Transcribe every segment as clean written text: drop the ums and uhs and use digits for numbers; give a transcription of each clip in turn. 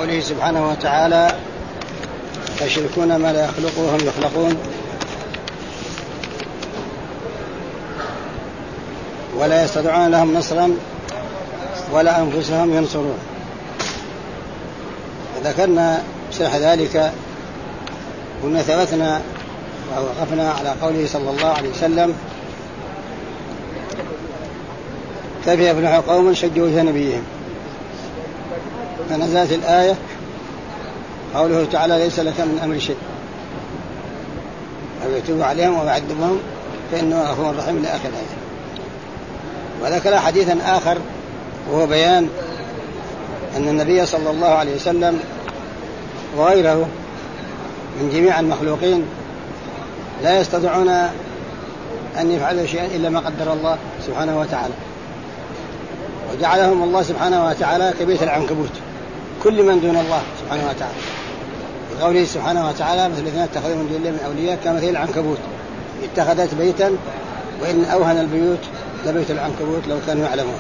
قوله سبحانه وتعالى يشركون ما لا يخلق وهم يخلقون ولا يستطيعون لهم نصرا ولا أنفسهم ينصرون. ذكرنا شرح ذلك كنا ثبتنا ووقفنا على قوله صلى الله عليه وسلم كيف يفلح قوم شجوا وجه نبيهم، فنزلت الآية قوله تعالى ليس لك من أمر شيء أو يتوب عليهم أو يعذبهم فإنه غفور رحيم لآخر الآية. وذكر حديثا آخر وهو بيان أن النبي صلى الله عليه وسلم وغيره من جميع المخلوقين لا يستطيعون أن يفعلوا شيئا إلا ما قدر الله سبحانه وتعالى، وجعلهم الله سبحانه وتعالى كبيت العنكبوت كل من دون الله سبحانه وتعالى، بقوله سبحانه وتعالى مثل الذين اتخذوا من دون الله من أولياء كمثل العنكبوت اتخذت بيتا وإن أوهن البيوت لبيت العنكبوت لو كانوا يعلمون.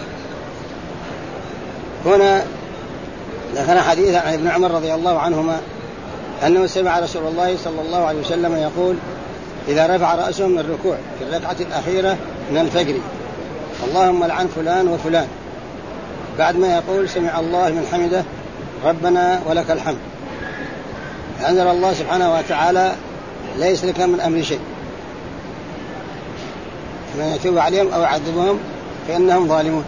هنا ذكر حديث عن ابن عمر رضي الله عنهما أنه سمع رسول الله صلى الله عليه وسلم يقول إذا رفع رأسه من الركوع في الركعة الأخيرة من الفجر اللهم لعن فلان وفلان، بعد ما يقول سمع الله من حمده ربنا ولك الحمد، أنزل الله سبحانه وتعالى ليس لك من أمر شيء، من يتوب عليهم أو يعذبهم فإنهم ظالمون.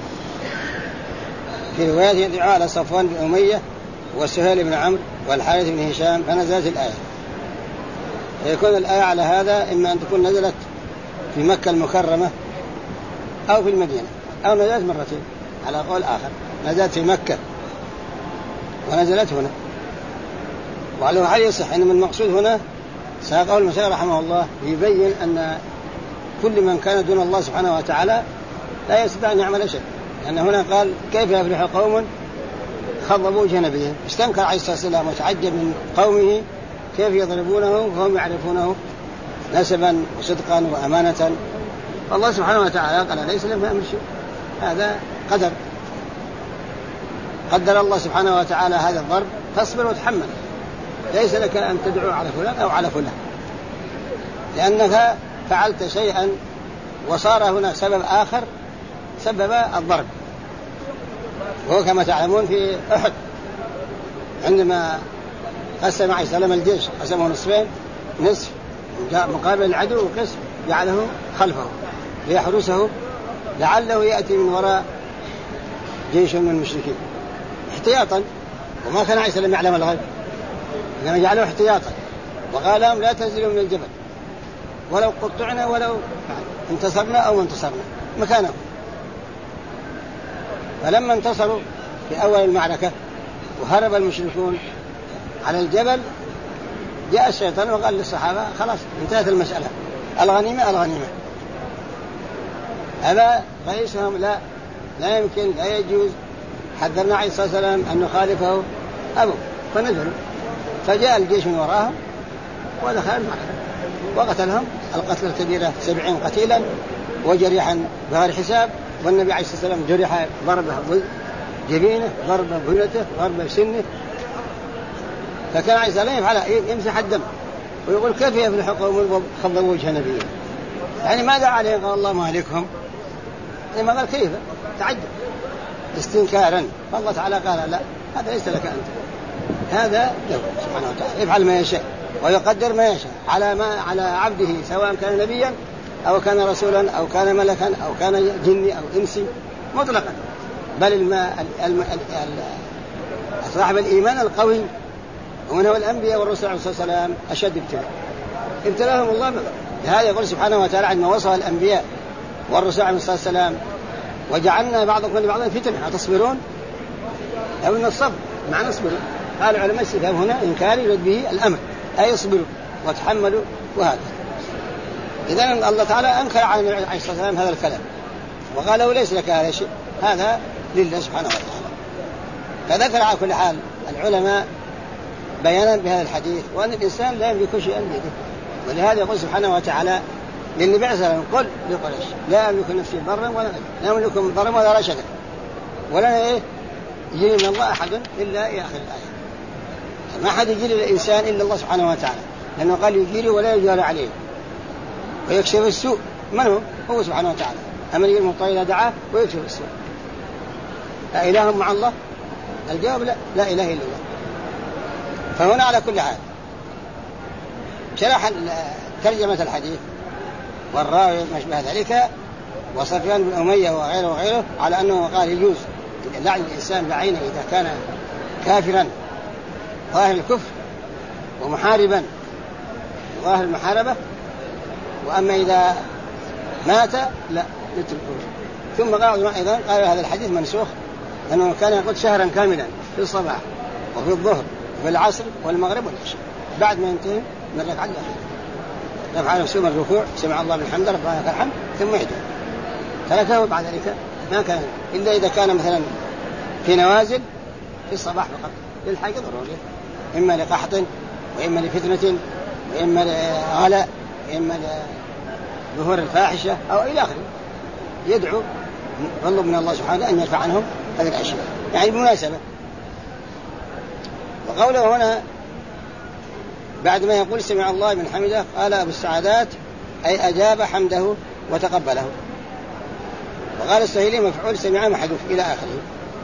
في رواية يدعو على صفوان بن أمية وسهيل بن عمرو والحارث بن هشام فنزلت الآية. فيكون الآية على هذا إما أن تكون نزلت في مكة المكرمة أو في المدينة أو نزلت مرتين على قول آخر، نزلت في مكة ونزلت هنا. وعلى حال يصح إن من المقصود هنا ساقه المشايخ رحمه الله يبين أن كل من كان دون الله سبحانه وتعالى لا يستطيع أن يعمل شيء، لأن هنا قال كيف يفلح قوم خضبوا وجه نبيهم، استنكر عليه الصلاة والسلام وتعجب من قومه كيف يضربونه وهم يعرفونه نسبا وصدقا وأمانة. الله سبحانه وتعالى قال ليس لهم أمر شيء، هذا قدر الله سبحانه وتعالى هذا الضرب فاصبر وتحمل، ليس لك أن تدعو على فلان أو على فلان لأنك فعلت شيئا وصار هنا سبب آخر سبب الضرب. وهو كما تعلمون في أحد عندما قسم عليه السلام الجيش قسمه نصفين، نصف مقابل العدو وقسم جعله خلفه ليحرسه لعله يأتي من وراء جيش من المشركين احتياطا، وما كان عليه السلام يعلم الغيب إنما جعله احتياطا، وقال لهم لا تنزلوا من الجبل ولو قطعنا ولو انتصرنا أو انتصرنا مكانه. فلما انتصروا في أول المعركة وهرب المشركون على الجبل جاء الشيطان وقال للصحابة خلاص انتهت المسألة، الغنيمة الغنيمة. هذا رئيسهم لا يمكن لا يجوز، حذرنا عليه الصلاة والسلام أن نخالفه أبو، فنزلوا فجاء الجيش من وراهم ودخل المعركة وقتلهم القتل الكبيرة 70 قتيلا وجريحا بغير حساب، والنبي عليه الصلاة والسلام جرح ضربه جبينه ضربه بنته ضربه سنه، فكان عليه الصلاة والسلام يفعل يمسح الدم ويقول كيف يفلح قوم خضبوا وجه نبيه، يعني ماذا عليهم؟ قال الله مهلكهم، لما قال كيف تعجب استنكارا، فالله تعالى قال لا هذا ليس لك أنت، هذا له سبحانه وتعالى يفعل ما يشاء ويقدر ما يشاء على عبده سواء كان نبيا أو كان رسولا أو كان ملكا أو كان جني أو إنسي مطلقا، بل صاحب الإيمان القوي ومن هو الأنبياء والرسل عليه الصلاة والسلام أشد ابتلاهم الله بذلك. لهذا يقول سبحانه وتعالى عندما وصف الأنبياء والرسل عليه الصلاة والسلام وجعلنا بعضكم لبعض فتنة أتصبرون، أو إن الصبر مع نصبر، قال علماء الاستفهام هنا إنكار يريد به الأمر أي يصبروا وتحملوا وهذا. إذن الله تعالى أنكر عليه الصلاة والسلام هذا الكلام وقال له ليس لك هذا الشيء، هذا لله سبحانه وتعالى. فذكر على كل حال العلماء بيانا بهذا الحديث وأن الإنسان لا يملك شيئا بيده، ولهذا يقول سبحانه وتعالى للنبي عليه الصلاة والسلام قل لقريش لا أملك نفسي ضرا ولا لا أملك ضرا ولا رشدا ولا يجري من الله أحد إلا إلى آخر الآية. ما أحد يجري للإنسان إلا الله سبحانه وتعالى، لأنه قال يجري ولا يجار عليه ويكشف السوء. من هو سبحانه وتعالى. أمن يجري المضطر إذا دعاه ويكشف السوء. أإله مع الله؟ الجواب لا، لا إله إلا الله. فهنا على كل حال شرح ترجمة الحديث والراوي ما شبه ذلك وصفيان بن أمية وغيره على أنه قال يجوز لعن الإنسان بعينه إذا كان كافرا ظاهر الكفر ومحاربا ظاهر المحاربة، وأما إذا مات لا نتركه. ثم قالوا أيضا هذا الحديث منسوخ لأنه كان يقول شهرا كاملا في الصباح وفي الظهر وفي العصر والمغرب والعشاء بعد ما ينتهي من الركعة الأخيرة رفع نفسه من الركوع سمع الله من حمده ربنا لك الحمد ثم يدعو. تركه بعد ذلك ما كان إلا إذا كان مثلا في نوازل في الصباح فقط للحاجة ضرورية، إما لقحط وإما لفتنة وإما لغلاء وإما لظهور الفاحشة أو إلى آخره، يدعو والله من الله سبحانه أن يرفع عنهم هذه الأشياء يعني بمناسبة. وقوله هنا بعد ما يقول سمع الله من حمده قال أبو السعادات أي أجاب حمده وتقبله. وقال السهيلي مفعول سمع محذوف إلى آخره.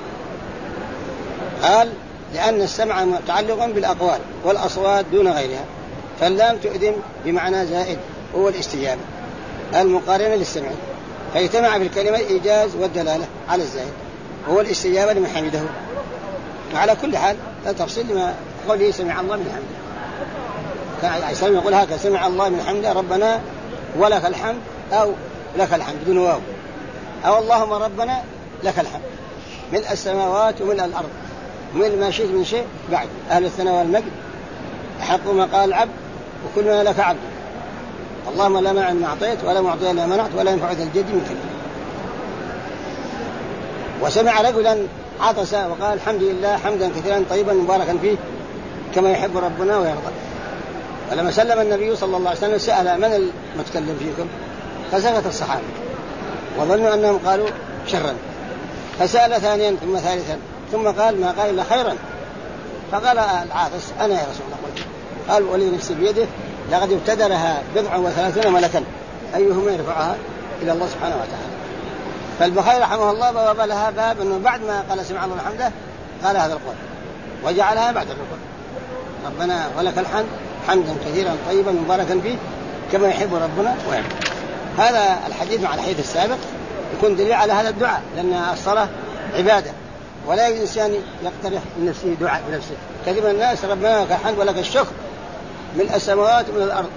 قال لأن السمع متعلق بالأقوال والأصوات دون غيرها، فاللام تؤذن بمعنى زائد هو الاستجابة المقارنة للسمع، فيجتمع في الكلمة الإيجاز والدلالة على الزائد هو الاستجابة لمن حمده. وعلى كل حال تفصيل لما قوله سمع الله من حمده. كان يقول هكذا سمع الله من حمده ربنا ولك الحمد أو لك الحمد بدون واو، أو اللهم ربنا لك الحمد ملء السماوات وملء الأرض وملء ما شئت من شيء بعد أهل الثناء والمجد أحق ما قال العبد وكلنا لك عبد اللهم لا مانع لما أعطيت ولا معطي لما منعت ولا ينفع ذا الجد منك. وسمع رجلا عطس وقال الحمد لله حمدا كثيرا طيبا مباركا فيه كما يحب ربنا ويرضى. ولما سلم النبي صلى الله عليه وسلم سأل من المتكلم فيكم؟ فسكت الصحابة وظنوا أنهم قالوا شرا، فسأل ثانيا ثم ثالثا ثم قال ما قال إلا خيرا، فقال العاطس أنا يا رسول الله. قال ولي نفسي بيده لقد ابتدرها 37 ملكا أيهما يرفعها إلى الله سبحانه وتعالى. فالبخاري رحمه الله بواب لها باب أنه بعد ما قال سمع الله الحمد قال هذا القول وجعلها بعد الركوع ربنا ولك الحمد حمدا كثيرا طيبا مباركا فيه كما يحب ربنا ويرضى. هذا الحديث مع الحديث السابق يكون دليل على هذا الدعاء، لأن الصلاة عبادة ولا يجوز الإنسان يقترح لنفسه دعاء بنفسه. كثير من الناس ربنا لك الحمد ولك الشكر من السماوات ومن الأرض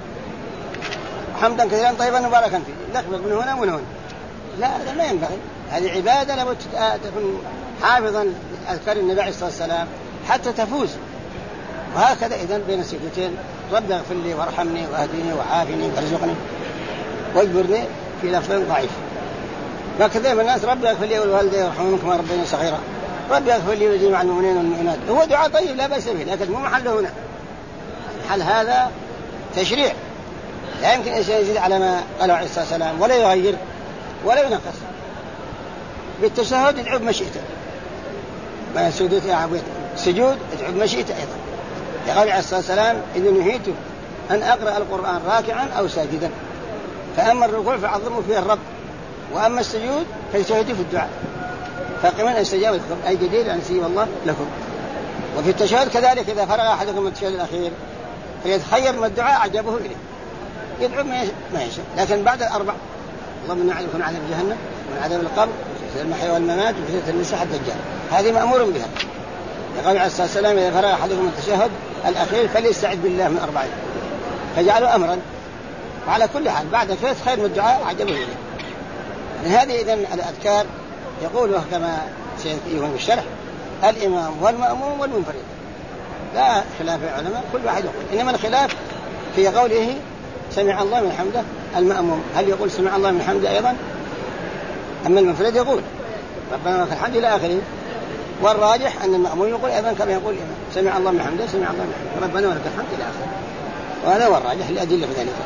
حمدا كثيرا طيبا مباركا فيه لقبل من هنا ومن هنا. لا هذا ما ينبغي، هذه عبادة لابد تكون حافظا أذكار النبي عليه الصلاة والسلام حتى تفوز. وهكذا إذن بين السجدتين رب اغفر لي وارحمني واهدني وعافني وارزقني واجبرني في لفظ ضعيف. فكثير من الناس رب اغفر لي والوالدين وارحمهم كما ربياني صغيرا، رب اغفر لي وجميع المؤمنين والمؤمنات، هو دعاء طيب لا بأس به لكن مو محله هنا. محل هذا تشريع، لا يمكن أن يزيد على ما قاله عليه الصلاة والسلام ولا يغير ولا ينقص. بالتشهد ادعو بمشيئته، ما سجود ادعو بمشيئته أيضا. يقول عليه الصلاة والسلام إذا نهيت أن أقرأ القرآن راكعا أو ساجدا، فأما الركوع فعظموا فيه الرب وأما السجود فاجتهدوا في الدعاء فقمن أن استجاب لكم أي جدير أن يستجيب الله لكم. وفي التشهد كذلك إذا فرغ أحدكم من التشهد الأخير فيتخير من الدعاء أعجبه إليه يدعو ما يشاء، لكن بعد الأربع اللهم إنا نعوذ بك من عذاب جهنم ومن عذاب القبر وفتنة المحيا والممات وفتنة المسيح الدجال، هذه مأمور بها. يقول عليه الصلاة والسلام إذا فرغ أحدكم من التشهد الأخير فليستعذ بالله من 4 فجعلوا أمرا. وعلى كل حال بعد ذلك خير من الدعاء أعجبه إليه. من هذه إذن الأذكار يقوله كما سيكون في الشرح الإمام والمأموم والمنفرد، لا خلاف العلماء كل واحد يقول، إنما الخلاف في قوله سمع الله من حمده المأموم هل يقول سمع الله من حمده أيضا، أما المنفرد يقول ربنا لك الحمد إلى آخره. والراجح أن المأموم يقول أيضا كما يقول الإمام سمع الله من حمده سمع الله من حمده ربنا ولك الحمد إلى آخره، وهذا هو الراجح لأدلة في ذلك.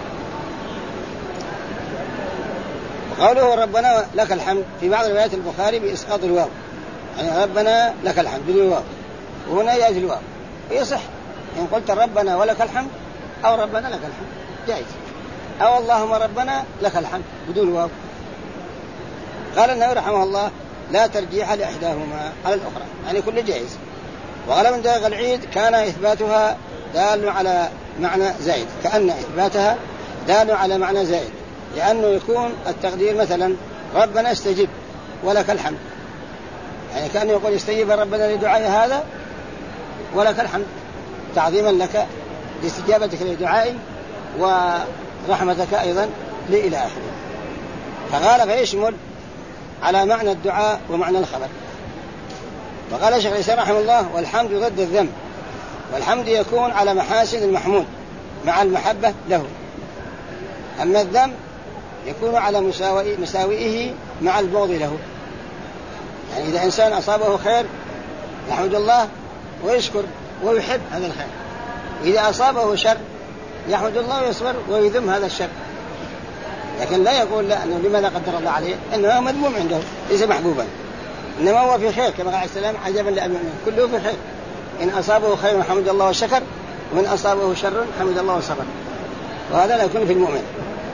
قوله ربنا لك الحمد في بعض روايات البخاري بإسقاط الواو يعني ربنا لك الحمد بدون واو، وهنا يأتي الواو ويصح إن قلت ربنا ولك الحمد أو ربنا لك الحمد جائز، أو اللهم ربنا لك الحمد بدون واو. قال النووي رحمه الله لا ترجيح لإحداهما على الأخرى، يعني كل جائز. وقال من دقائق العيد كان إثباتها دال على معنى زائد، كأن إثباتها دال على معنى زائد، لأنه يكون التقدير مثلا ربنا استجب ولك الحمد، يعني كأنه يقول استجب ربنا لدعاء هذا ولك الحمد تعظيما لك لاستجابتك لدعائي ورحمتك أيضا لي إلى آخره. فقال فيشمل على معنى الدعاء ومعنى الخبر. وقال شيخ الإسلام رحمه الله والحمد ضد الذم، والحمد يكون على محاسن المحمود مع المحبة له، أما الذم يكون على مساوئه مع البغض له. يعني إذا إنسان أصابه خير يحمد الله ويشكر ويحب هذا الخير، إذا أصابه شر يحمد الله ويصبر ويذم هذا الشر، لكن لا يقول لا أنه لماذا قدر الله عليه، إنه مذموم عنده ليس محبوبا، إنما هو في خير كما قال السلام عجبا للمؤمن كله في خير، إن أصابه خير حمد الله وشكر، وإن أصابه شر حمد الله وصبر، وهذا لا يكون في المؤمن.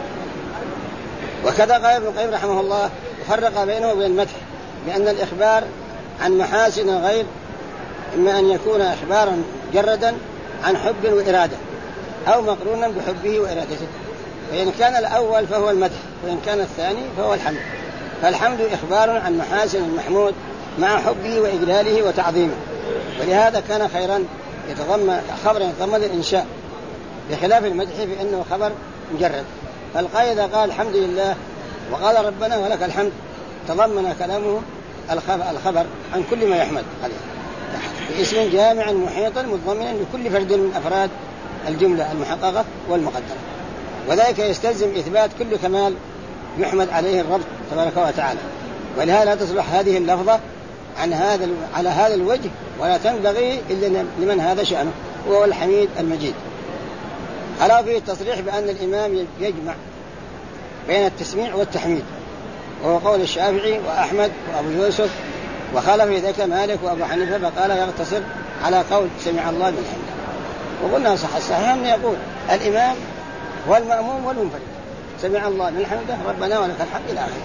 وكذا قال ابن القيم رحمه الله فرق بينه وبين المدح بأن الإخبار عن محاسن الغير إما أن يكون إخبارا مجردا عن حب وإرادة أو مقرونا بحبه وإرادته، فإن كان الأول فهو المدح، وإن كان الثاني فهو الحمد. فالحمد إخبار عن محاسن المحمود مع حبه وإجلاله وتعظيمه، ولهذا كان خيرا خبرا يتضمن الإنشاء، بخلاف المدح فإنه خبر مجرد. فالقائد قال الحمد لله وقال ربنا ولك الحمد تضمن كلامه الخبر عن كل ما يحمد عليه باسم جامع محيطا متضمنا لكل فرد من أفراد الجملة المحققة والمقدرة، وذلك يستلزم إثبات كل كمال يحمد عليه الرب تبارك وتعالى. ولهذا لا تصلح هذه اللفظة على هذا الوجه، ولا تنبغي إلا لمن هذا شأنه وهو الحميد المجيد. ألا فيه التصريح بأن الإمام يجمع بين التسميع والتحميد، وهو قول الشافعي وأحمد وأبو يوسف، وخالف ذلك مالك وأبو حنيفة فقال يقتصر على قول سمع الله من حمده. وقلنا الصحيح أن يقول الإمام والمأموم والمنفرد سمع الله من حمده ربنا ولك الحمد إلى آخره.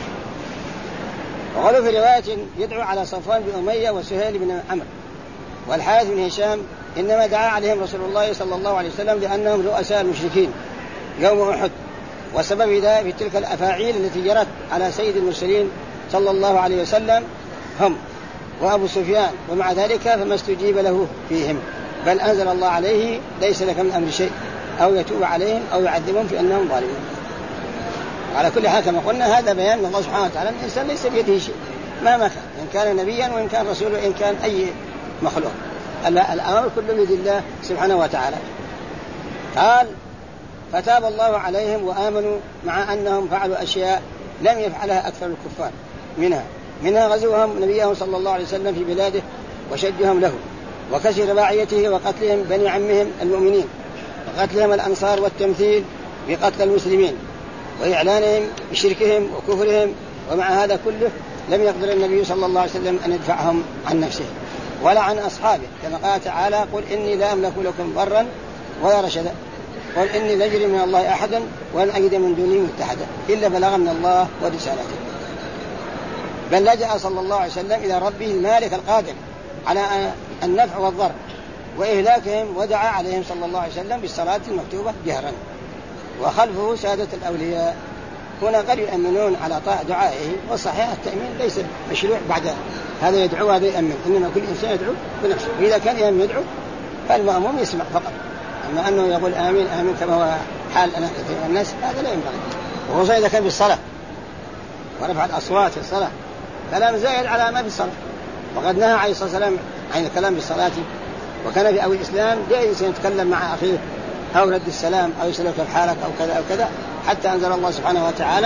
وقالوا في رواية يدعو على صفوان بن أمية وسهيل بن عمرو والحارث بن هشام إنما دعا عليهم رسول الله صلى الله عليه وسلم لأنهم رؤساء المشركين يوم أحد، وسبب ذلك في تلك الأفاعيل التي جرت على سيد المرسلين صلى الله عليه وسلم هم وأبو سفيان، ومع ذلك فما استجيب له فيهم، بل أنزل الله عليه ليس لك من أمر شيء أو يتوب عليهم أو يعذبهم في أنهم ظالمون. على كل حال كما قلنا هذا بيان من الله سبحانه وتعالى أن الإنسان ليس بيده شيء مهما كان، إن كان نبيا وإن كان رسولا وإن كان أي مخلوق، الأمر كله بيد الله سبحانه وتعالى. قال فتاب الله عليهم وآمنوا مع أنهم فعلوا أشياء لم يفعلها أكثر الكفار، منها غزوهم نبيه صلى الله عليه وسلم في بلاده وشجهم له، وكسر رباعيته وقتلهم بني عمهم المؤمنين، وقتلهم الأنصار والتمثيل بقتل المسلمين، وإعلانهم بشركهم وكفرهم. ومع هذا كله لم يقدر النبي صلى الله عليه وسلم أن يدفعهم عن نفسه ولا عن أصحابه، كما قال تعالى قل إني لا أملك لكم ضرا ولا رشدا، قل إني لا أجري من الله أحدا ولن أجد من دونه متحدا إلا بلغ من الله ورسالته، بل لجأ صلى الله عليه وسلم إلى ربه المالك القادر على النفع والضر وإهلاكهم، ودعا عليهم صلى الله عليه وسلم بالصلاة المكتوبة جهرا، وخلفه سادة الأولياء. هنا قد يؤمنون على دعائه، والصحيح التأمين ليس مشروع بعد هذا يدعو هذا يأمن، إنما كل إنسان يدعو بنفسه، وإذا كان الإمام يدعو فالمأموم يسمع فقط، أما أنه يقول آمين آمين كما هو حال أنا كثير من الناس هذا لا ينبغي، وخصوصا إذا كان بالصلاة ورفع الأصوات في الصلاة كلام زائد على ما في الصلاة. وقد نهى عليه الصلاة والسلام عن الكلام بالصلاة، وكان في أول الإسلام جائز يتكلم مع أخيه أو رد السلام أو يسألك كيف حالك أو كذا أو كذا، حتى أنزل الله سبحانه وتعالى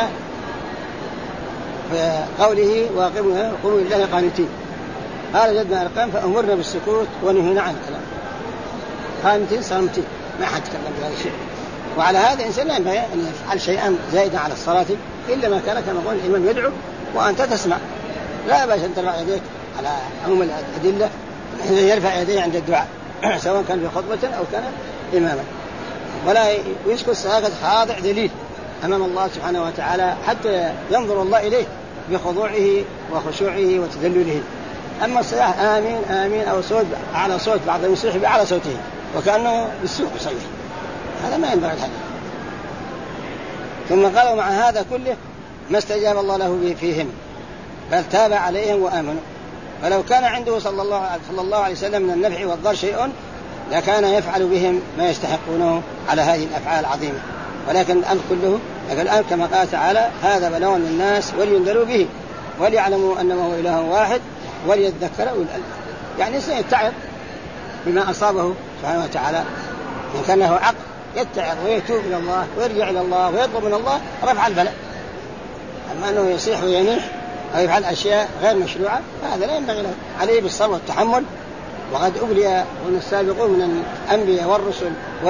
في قوله وقوموا لله قانتين، قال جدنا أرقام فأمرنا بالسكوت ونهينا عن الكلام، قانتين صامتين ما حد يتكلم بهذا الشيء. وعلى هذا الإنسان لا ينبغي أن يفعل شيئا زائدا على الصلاة إلا ما كان كما قال الإمام يدعو وأنت تسمع، لا باش أن ترفع يديك على عموم الأدلة يرفع يديه عند الدعاء سواء كان في خطبة أو كان إماما، ولا يسكت هكذا خاضع دليل أمام الله سبحانه وتعالى حتى ينظر الله إليه بخضوعه وخشوعه وتذلله. أما الصياح آمين آمين أو صوت على صوت بعضهم يصيح بأعلى صوته وكأنه بالسوق يصيح، هذا ما ينبغي الحديث. ثم قالوا مع هذا كله ما استجاب الله له فيهم بل تاب عليهم وآمنوا. فلو كان عنده صلى الله عليه وسلم من النفع والضر شيء لكان يفعل بهم ما يستحقونه على هذه الأفعال العظيمة، ولكن الأمر كله الآن كما قال تعالى هذا بلاغ للناس ولينذروا به وليعلموا أنه هو إله واحد وليذكر أولو الألباب. يعني سيتعظ بما أصابه سبحانه وتعالى، إن كان له عقل يتعظ ويتوب إلى الله ويرجع إلى الله ويطلب من الله رفع البلاء. أما أنه يصيح وينيح أو يفعل أشياء غير مشروعة فهذا لا ينبغي له، عليه بالصبر والتحمل. وقد أبلي السابقون من الأنبياء والرسل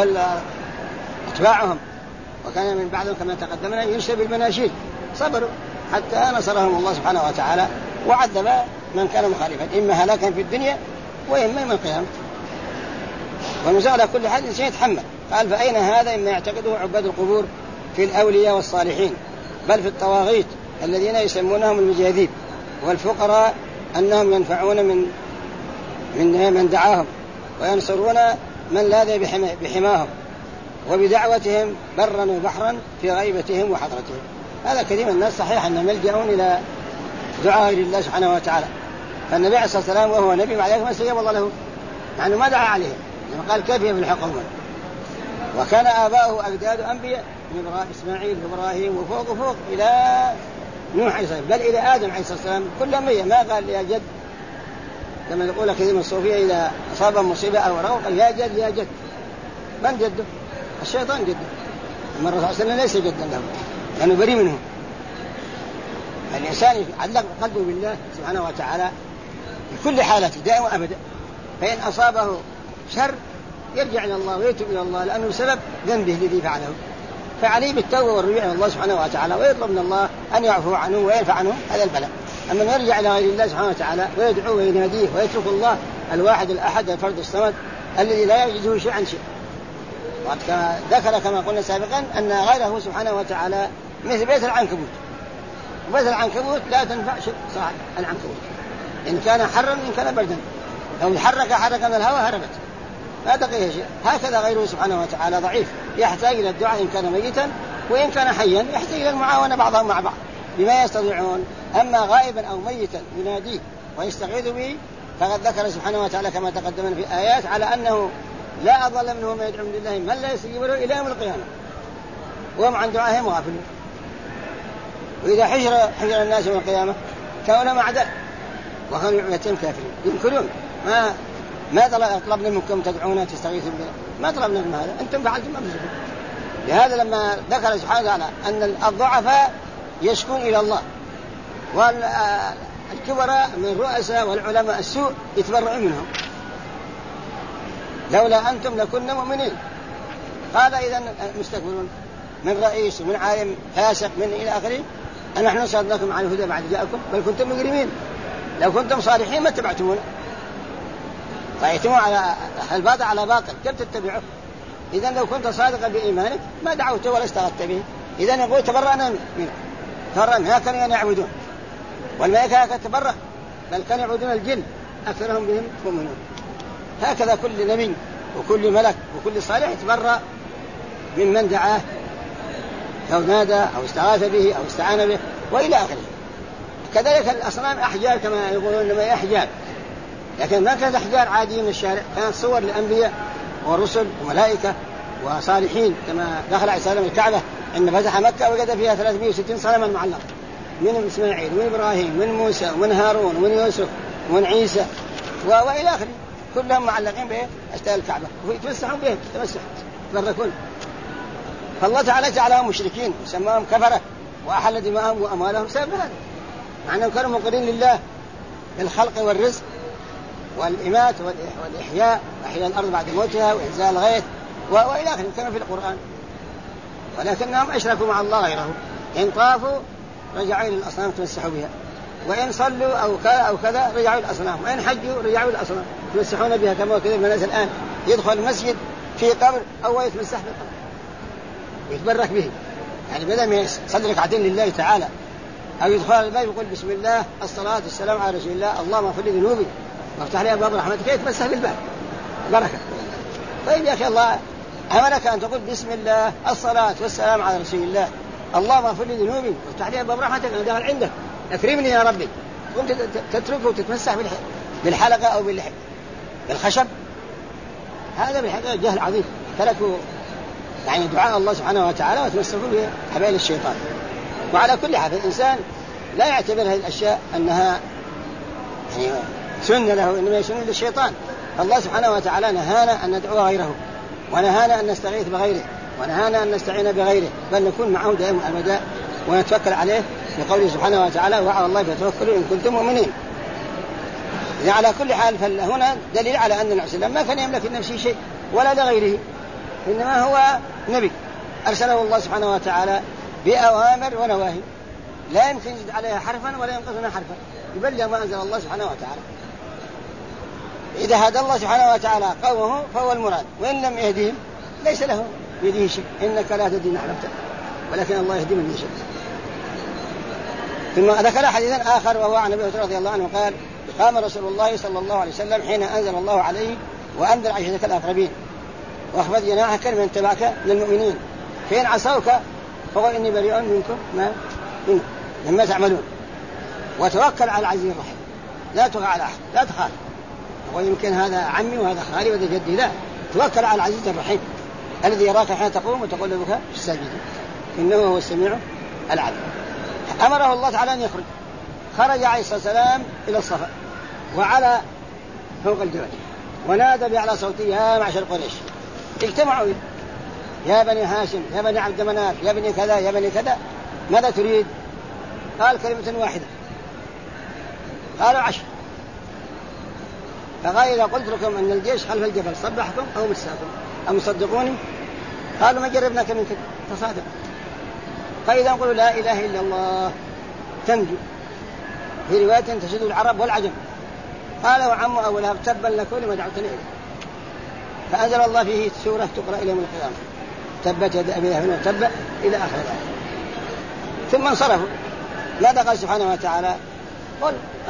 وأتباعهم وكان من بعدهم كما تقدمنا ينشر بالمناشير، صبروا حتى نصرهم الله سبحانه وتعالى وعذب من كان مخالفا إما هلاكا في الدنيا وإما يوم القيامة. والمساء على كل حال إنسان يتحمل. قال فأين هذا إما يعتقده عباد القبور في الأولياء والصالحين بل في الطواغيت الذين يسمونهم المجاذيب، والفقراء أنهم ينفعون من دعاهم وينصرون من لاذ بحماهم وبدعوتهم برا وبحرا في غيبتهم وحضرتهم. هذا كثير من الناس صحيح أنهم يلجأون إلى دعاء لله سبحانه وتعالى. فالنبي عليه الصلاة والسلام وهو نبي مع ذلك ما استجاب الله له مع أنه ما دعا عليه، لما قال كيف يفلح قوم. وكان آباؤه أجداد أنبياء من إسماعيل وإبراهيم وفوق إلى نوح عليه السلام بل إلى آدم عليه الصلاة والسلام كل أنبياء. ما قال يا جد كما يقول كثير من الصوفية إذا أصاب مصيبة أو رغم قال يا جد يا جد. من جده؟ الشيطان جده. أما الرسول صلى الله عليه وسلم ليس جدا له لأنه بريء منه. الإنسان يعلق قلبه بالله سبحانه وتعالى في كل حالته دائما وأبدا، فإن أصابه شر يرجع إلى الله ويتوب إلى الله لأنه سبب ذنبه الذي فعله، فعليه بالتوبة والرجوع إلى الله سبحانه وتعالى ويطلب من الله أن يعفو عنه ويرفع عنه هذا البلاء. أما أن يرجع إلى غير الله سبحانه وتعالى ويدعوه ويناديه ويترك الله الواحد الأحد الفرد الصمد الذي لا يجده شيء عن شيء. ذكر كما قلنا سابقا أن غيره سبحانه وتعالى مثل بيت العنكبوت، وبيت العنكبوت لا تنفع شيء صاحب العنكبوت إن كان حرا إن كان بردا، لو حرك من الهواء هربت لا تقيه شيء. هكذا غيره سبحانه وتعالى ضعيف يحتاج إلى الدعاء إن كان ميتا وإن كان حيا يحتاج إلى المعاونة بعضهم مع بعض بما يستطيعون. أما غائبا أو ميتا يناديه ويستغيث به فقد ذكر سبحانه وتعالى كما تقدمنا في آيات على أنه لا أضل منه ما يدعو من الله من لا يستجيب له إلى يوم القيامة وهم عن دعائهم غافلون. وإذا حجر الناس يوم القيامة كانوا معداء وكانوا يعمتهم كافرين ينكرون ما طلبنا منكم تدعونا تستغيثوا بالله، ما طلبنا من هذا أنتم فعلتم أنفسكم. لهذا لما ذكر سبحانه وتعالى أن الضعفاء يشكون إلى الله والكبراء من الرؤساء والعلماء السوء يتبرعون منهم لولا أنتم لكنا مؤمنين. قال إذن مستكبرون من رئيس ومن عالم فاسق من إلى آخره أنحن صدقكم على الهدى بعد جاءكم بل كنتم مجرمين. لو كنتم صالحين ما اتبعتمونا، فايتموا على الباطل على باطل كيف تتبعه؟ إذن لو كنت صادقا بإيمانك ما دعوته ولا استغثت به. إذن يقول تبرأنا منه ما كانوا يعبدون والملائكة كانت تبرأ بل كانوا يعبدون الجن أكثرهم بهم مؤمنون. هكذا كل نبي وكل ملك وكل صالح يتبرأ ممن دعاه أو نادى أو استغاث به أو استعان به وإلى آخره. كذلك الأصنام أحجار كما يقولون إنما هي أحجار، لكن ما كانت أحجار عادية من الشارع، كانت صور للأنبياء ورسل وملائكة وصالحين. كما دخل عليه السلام الكعبة إن فتح مكة وجد فيها 360 صنما معلقة من إسماعيل ومن إبراهيم ومن موسى ومن هارون ومن يوسف ومن عيسى وإلى آخره كلهم معلقين بأشتاء الكعبة ويتمسحون بهم تمسح يتبركون. فالله تعالى جعلهم مشركين وسماهم كفرة وأحل دماءهم وأموالهم سبب هذا، مع أنهم كانوا مقرين لله بالخلق والرزق والإمات والإحياء وإحياء الأرض بعد موتها وإنزال الغيث وإلى آخره كانوا في القرآن، ولكنهم أشركوا مع الله غيره. إن طافوا رجعوا إلى الأصنام تمسحوا بها وإن صلوا أو كذا أو كذا رجعوا الأصنام، وإن حجوا رجعوا الأصنام يتمسحون بها كما كثير من الناس الآن يدخل المسجد في قبر أو يتمسح بالقبر يتبرك به، يعني بدل ما يصلي ركعتين لله تعالى أو يدخل الباب يقول بسم الله الصلاة والسلام على رسول الله اللهم اغفر لي ذنوبي وافتح لي أبواب رحمتك يتمسح بالباب بركة. طيب يا أخي الله أمرك أن تقول بسم الله الصلاة والسلام على رسول الله اللهم اغفر لي ذنوبي وافتح لي أبواب رحمتك أنا داخل عندك أكرمني يا ربي، قمت تتركه وتتمسح بالحلقة أو بالخشب، هذا بالحقيقة جهل عظيم، تركوا يعني دعاء الله سبحانه وتعالى وتمسكوا بحبال الشيطان. وعلى كل حال الإنسان لا يعتبر هذه الأشياء أنها يعني سنة له، إنما يسنة للشيطان. الله سبحانه وتعالى نهانا أن ندعو غيره، ونهانا أن نستغيث بغيره، ونهانا أن نستعين بغيره، بل نكون معه دائما أبدا ونتوكل عليه بقوله سبحانه وتعالى وعلى الله فتوكلوا إن كنتم مؤمنين. إذا على كل حال فهنا دليل على أن النبي ما كان يملك لنفسه شيء ولا لغيره، إنما هو نبي أرسله الله سبحانه وتعالى بأوامر ونواهي لا يمكن يزيد عليها حرفا ولا ينقصنا حرفا، يبلغ ما أنزل الله سبحانه وتعالى. إذا هدى الله سبحانه وتعالى قومه فهو المراد، وإن لم يهديهم ليس له بيده شيء، إنك لا تهدي من أحببت ولكن الله يهدي من يشاء. ثم ذكر حديثا آخر وهو عن أبي هريرة رضي الله عنه قال قام رسول الله صلى الله عليه وسلم حين أنزل الله عليه وأنذر عشيرتك الأقربين واخفض جناحك لمن تبعك للمؤمنين فإن عصوك فقل إني بريء منكم مما تعملون وتوكل على العزيز الرحيم لا تغى على أحد لا تخاف، ويمكن هذا عمي وهذا خالي وهذا جدي، لا، توكل على العزيز الرحيم الذي يراك حين تقوم وتقلبك في الساجدين إنه هو السميع العليم. أمره الله تعالى أن يخرج، خرج عليه الصلاة والسلام إلى الصفا وعلى فوق الجبل ونادى بأعلى صوته يا معشر قريش اجتمعوا يا بني هاشم يا بني عبد مناف يا بني كذا يا بني كذا ماذا تريد؟ قال كلمة واحدة، قالوا 10. فقال إذا قلت لكم أن الجيش خلف الجبل صبحكم أو مساكم أم صدقوني؟ قالوا ما جربناك من كده تصادق. فإذا قلوا لا إله إلا الله تنجو، في رواية تشهد العرب والعجم. قال وعم أبو لهب تبا لكم لما دعوتني إليه، فأنزل الله فيه سورة تقرأ إلى يوم القيامة تبت يد أبي لهب وتب إلى آخر الآية. ثم انصرفوا، ماذا قال سبحانه وتعالى؟ قل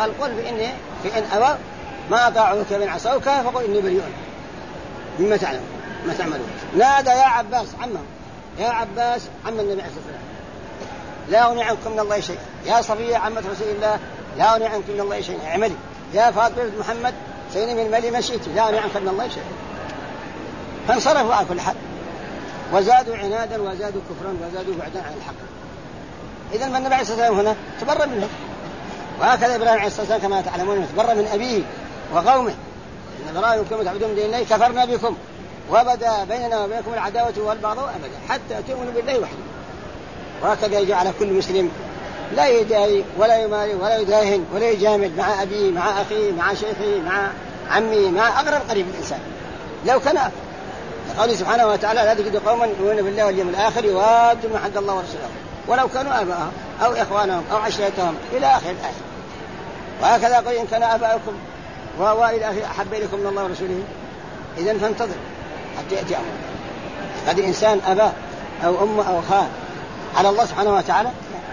فإن أبوا ما أطاعوك من عصوك فقل إني بريء مما تعملون. نادى يا عباس عمه، يا عباس عم النبي عليه الصلاة والسلام لا أغني عنكم من الله شيء، يا صفية عمة رسول الله لا أغني عنكم من الله شيء اعملي، يا فاطمة بنت محمد سيني من المالي ما شئت لا أغني عنكم من الله شيء. فانصرفوا على كل حال وزادوا عنادا وزادوا كفرا وزادوا بعدا عن الحق. إذن النبي عليه الصلاة والسلام هنا تبرأ منه، وهكذا إبراهيم عليه الصلاة والسلام كما تعلمون تبرأ من أبيه وقومه إن إبراهيم كنتم تعبدون من دون الله كفرنا بكم وبدا بيننا وبينكم العداوة والبغضاء أبدا حتى تؤمنوا بالله وحده. وهكذا يجب على كل مسلم لا يداهي ولا يماري ولا يداهن ولا يجامل مع أبيه مع أخيه مع شيخه مع عمي مع أقرب قريب الإنسان لو كان قال سبحانه وتعالى لا تجد قوما يؤمنون بالله واليوم الآخر يوادون من حد الله ورسوله ولو كانوا آباءهم أو إخوانهم أو عشيرتهم إلى آخر الآية. وهكذا قل إن كان آباؤكم وأوائل أحب إليكم من الله ورسوله إذن فانتظر حتى يأتي أمر. هذا الإنسان أبا أو أم أو خال على الله سبحانه وتعالى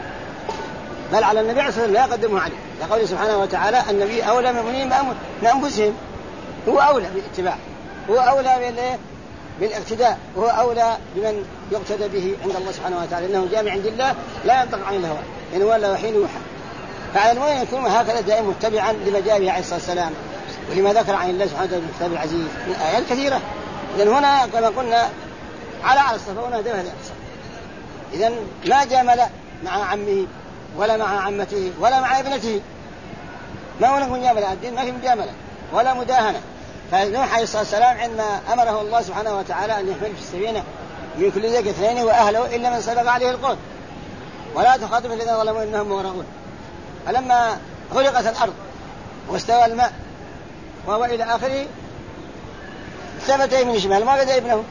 بل على النبي عليه الصلاة والسلام لا يقدمه عليه، لقوله سبحانه وتعالى النبي أولى من المؤمنين بأنفسهم، هو أولى بالاتباع، هو أولى بالاقتداء، وهو أولى بمن يقتدى به عند الله سبحانه وتعالى إنه جاء من عند الله لا ينطق عن الهوى إن هو إلا وحي يوحى. فعلى المؤمن يكون هكذا دائما متبعا لما جاء به عليه الصلاة والسلام ولما ذكر عن الله سبحانه وتعالى في الكتاب العزيز من آيات كثيرة. إذن هنا كما قلنا على الصفا ونهدى هذا الصفا. إذن ما جامل مع عمه ولا مع عمته ولا مع ابنته، ما هو مجاملة الدين، ما في مجاملة ولا مداهنة. فنوح عليه الصلاة والسلام عندما أمره الله سبحانه وتعالى أن يحمل في السفينة من كل ذلك 2 وأهله إلا من سبق عليه القول ولا تخاطب الذين ظلموا إنهم مغرقون. فلما غرقت الأرض واستوى الماء وهو إلى آخره ثبت من شمال ما قدر ابنه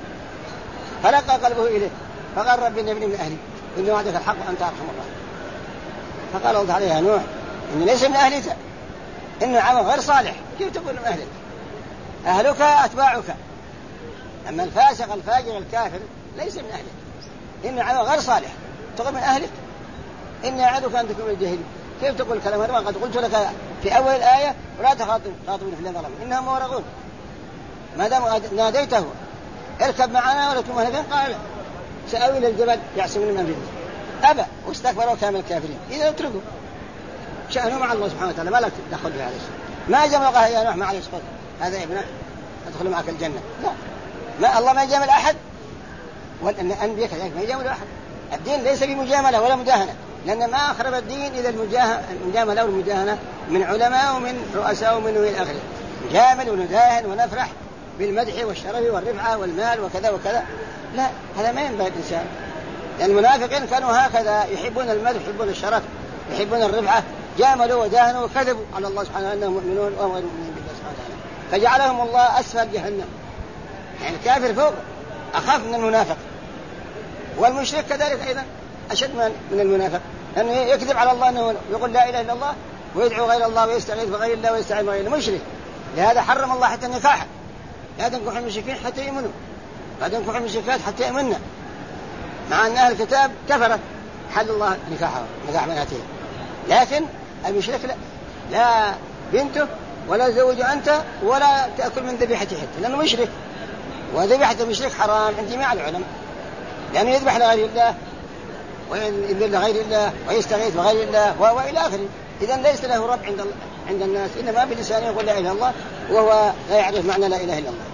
فلقى قلبه إليه فقال رب إن ابني من أهلي إن وعدك الحق وأنت أرحم الراحمين. فقال الله تعالى يا نوح إنه ليس من أهلك، إنه عمل غير صالح، كيف تقول من أهلك؟ أهلك أتباعك. أما الفاسق الفاجر الكافر ليس من أهلك، إنه عمل غير صالح تقول من أهلك. إني أعدك أن تكون من الجاهلين. كيف تقول كلام هذا؟ قد قلت لك في أول الآية ولا تخاطبني في الذين ظلموا إنهم مورغون. ما دام ناديته اركب معنا ولا تكون مهلكين قال لا سأوي إلى الجبل يعصمني من أمره. أبى واستكبر وكان من الكافرين. إذا اتركوا شأنه مع الله سبحانه وتعالى، ما لك تدخل في هذا الشيء. ما جمع قال يا نوح ما عليه سقط هذا ابنك أدخل معك الجنة، لا، ما الله ما يجامل أحد، والأنبياء كذلك ما يجامل أحد. الدين ليس بمجاملة ولا مداهنة، لأن ما أخرب الدين إلى المجاملة والمداهنة من علماء ومن رؤساء ومن إلى آخره. نجامل ونداهن ونفرح بالمدح والشرف والرفعة والمال وكذا وكذا، لا، هذا ما ينبغي الإنسان. لأن المنافقين كانوا هكذا، يحبون المدح يحبون الشرف يحبون الرفعة، جاملوا وداهنوا وكذبوا على الله سبحانه أنهم مؤمنون وهم غير مؤمنين بالله سبحانه وتعالى، فجعلهم الله أسفل جهنم. يعني الكافر فوق أخاف من المنافق، والمشرك كذلك أيضا أشد من المنافق، لأنه يكذب على الله أنه يقول لا إله إلا الله ويدعو غير الله ويستغيث بغير الله ويستعين بغير الله، مشرك. لهذا حرم الله حتى النكاح، لا تنكحوا المشركين حتى يؤمنوا، لا تنكحوا المشركات حتى يؤمنوا، مع أن أهل الكتاب كفرت حل الله نكاح بناتهم. لكن المشرك لا بنته ولا زوج أنت ولا تأكل من ذبيحته حتى، لأنه مشرك، وذبيحة المشرك حرام عند جميع العلماء، لأنه يذبح لغير الله ويذل لغير الله ويستغيث بغير الله وإلى آخره. إذن ليس له رب عند الناس، إنما بلسانه يقول لا إله إلا الله وهو لا يعرف معنى لا إله إلا الله.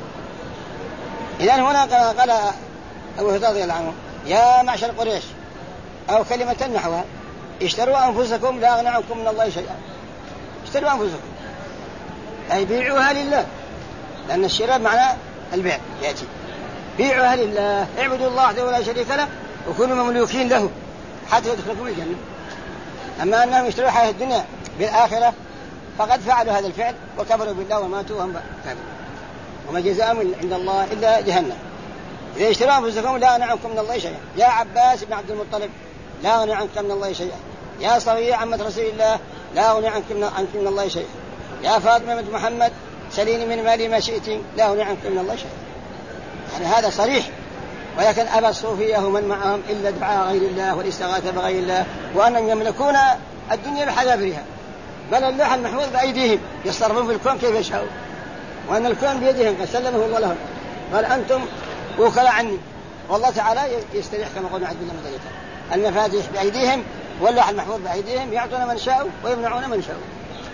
إذن هنا قال أبو هريرة رضي الله عنه يا معشر قريش، أو كلمة نحوها اشتروا أنفسكم لا أغنى عنكم من الله شيئا. اشتروا أنفسكم أي بيعوها لله، لأن الشراء معناه البيع يأتي. بيعوها لله، اعبدوا الله وحده ولا شريك له وكونوا مملوكين له حتى يدخلكم الجنة. أما أنهم يشتروا حياة الدنيا بالآخرة فقد فعلوا هذا الفعل وكفروا بالله وماتوا وهم كافرون، وما جزاؤهم عند الله إلا جهنم. إذا اشتروا أنفسكم لا أغنى عنكم من الله شيئا. يا عباس بن عبد المطلب لا أغنى عنك من الله شيئا. يا صفية عمة رسول الله لا أغنى عنك من الله شيئا. يا فاطمة بنت محمد سليني من مالي ما شئت لا أغنى عنك من الله شيئا. يعني هذا صريح. ولكن أبى الصوفية من معهم إلا دعاء غير الله والاستغاثة بغير الله، وأنهم يملكون الدنيا بحذافيرها، بل اللوح المحفوظ بأيديهم يصرفون في الكون كيف يشاءون، وأن الكون بيدهم قد سلمه الله لهم، قال أنتم وكلاء عني، والله تعالى يستريح كما قلنا عبد الله مدريكا. المفاتيح بأيديهم واللوح المحفوظ بأيديهم، يعطون من شاءوا ويمنعون من شاءوا.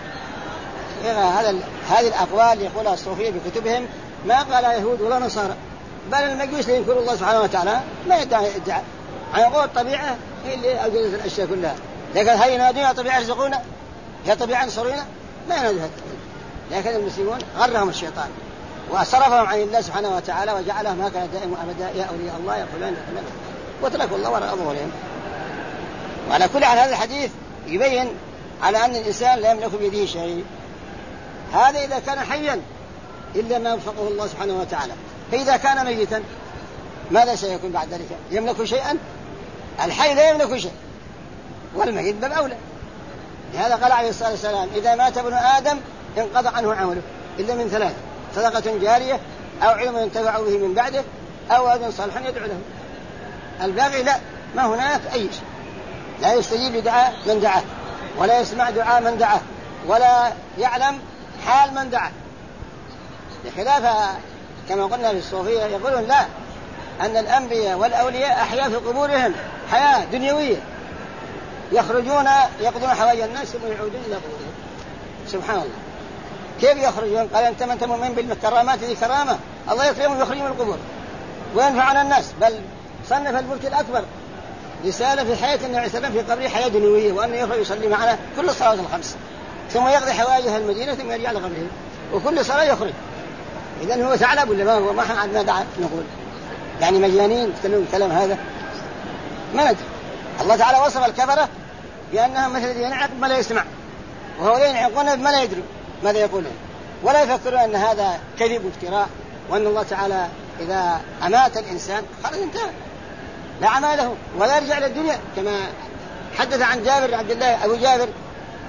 هذه الأقوال يقولها الصوفية بكتبهم ما قالها يهود ولا نصارى، بل المجوس ينكر الله سبحانه وتعالى ما يدعي عن يقول الطبيعة هي اللي أوجدت الأشياء كلها، لكن هل ينادون يا طبيعة ارزقونا يا طبيعة انصرونا؟ ما ينادوا هذا. لكن المسلمون غرهم الشيطان وصرفهم عن الله سبحانه وتعالى وجعلهم هكذا دائما أبدا يا أولياء الله يا فلان يا فلان، وتركوا الله وراء ظهورهم. وعلى كل حال هذا الحديث يبين على أن الإنسان لا يملك بيده شيء، هذا إذا كان حيا إلا ما وفقه الله سبحانه وتعالى. فإذا كان ميتا ماذا سيكون بعد ذلك؟ يملك شيئا؟ الحي لا يملك شيء والميت باب أولى. لهذا قال عليه الصلاة والسلام إذا مات ابن آدم انقضى عنه عمله إلا من ثلاث: صدقة جارية أو علم ينتفع به من بعده أو ولد صالح يدعو له. الباقي لا، ما هناك أي شيء، لا يستجيب لدعاء من دعاه ولا يسمع دعاء من دعاه ولا يعلم حال من دعاه. بخلاف كما قلنا للصوفية يقولون لا، أن الأنبياء والأولياء أحياء في قبورهم حياة دنيوية، يخرجون يقضون حوائج الناس ثم يعودون إلى قبورهم. سبحان الله، كيف يخرجون؟ قال أنت من تؤمن بالكرامات ذي كرامة الله يكرمهم ويخرجهم من القبور وينفعون الناس. بل صنف المفتي الأكبر رسالة في حياة النبي عليه السلام في قبره حياة دنيوية، وأنه يخرج يصلي معنا كل الصلوات الخمس ثم يقضي حوائجها المدينة ثم يرجع لقبره وكل صلاة يخرج. إذن هو ثعلب ولا ما هو؟ ما عندنا دعاء نقول يعني مجانين يتكلمون الكلام هذا ما ندري. الله تعالى وصف الكفرة بأنهم مثل الذين ينعق ما لا يسمع، وهو ينعقون بما لا يدري ماذا يقولون، ولا يفكرون أن هذا كذب وافتراء، وأن الله تعالى إذا أمات الإنسان خلاص انتهى لا عمله ولا يرجع إلى الدنيا. كما حدث عن جابر عبد الله أبو جابر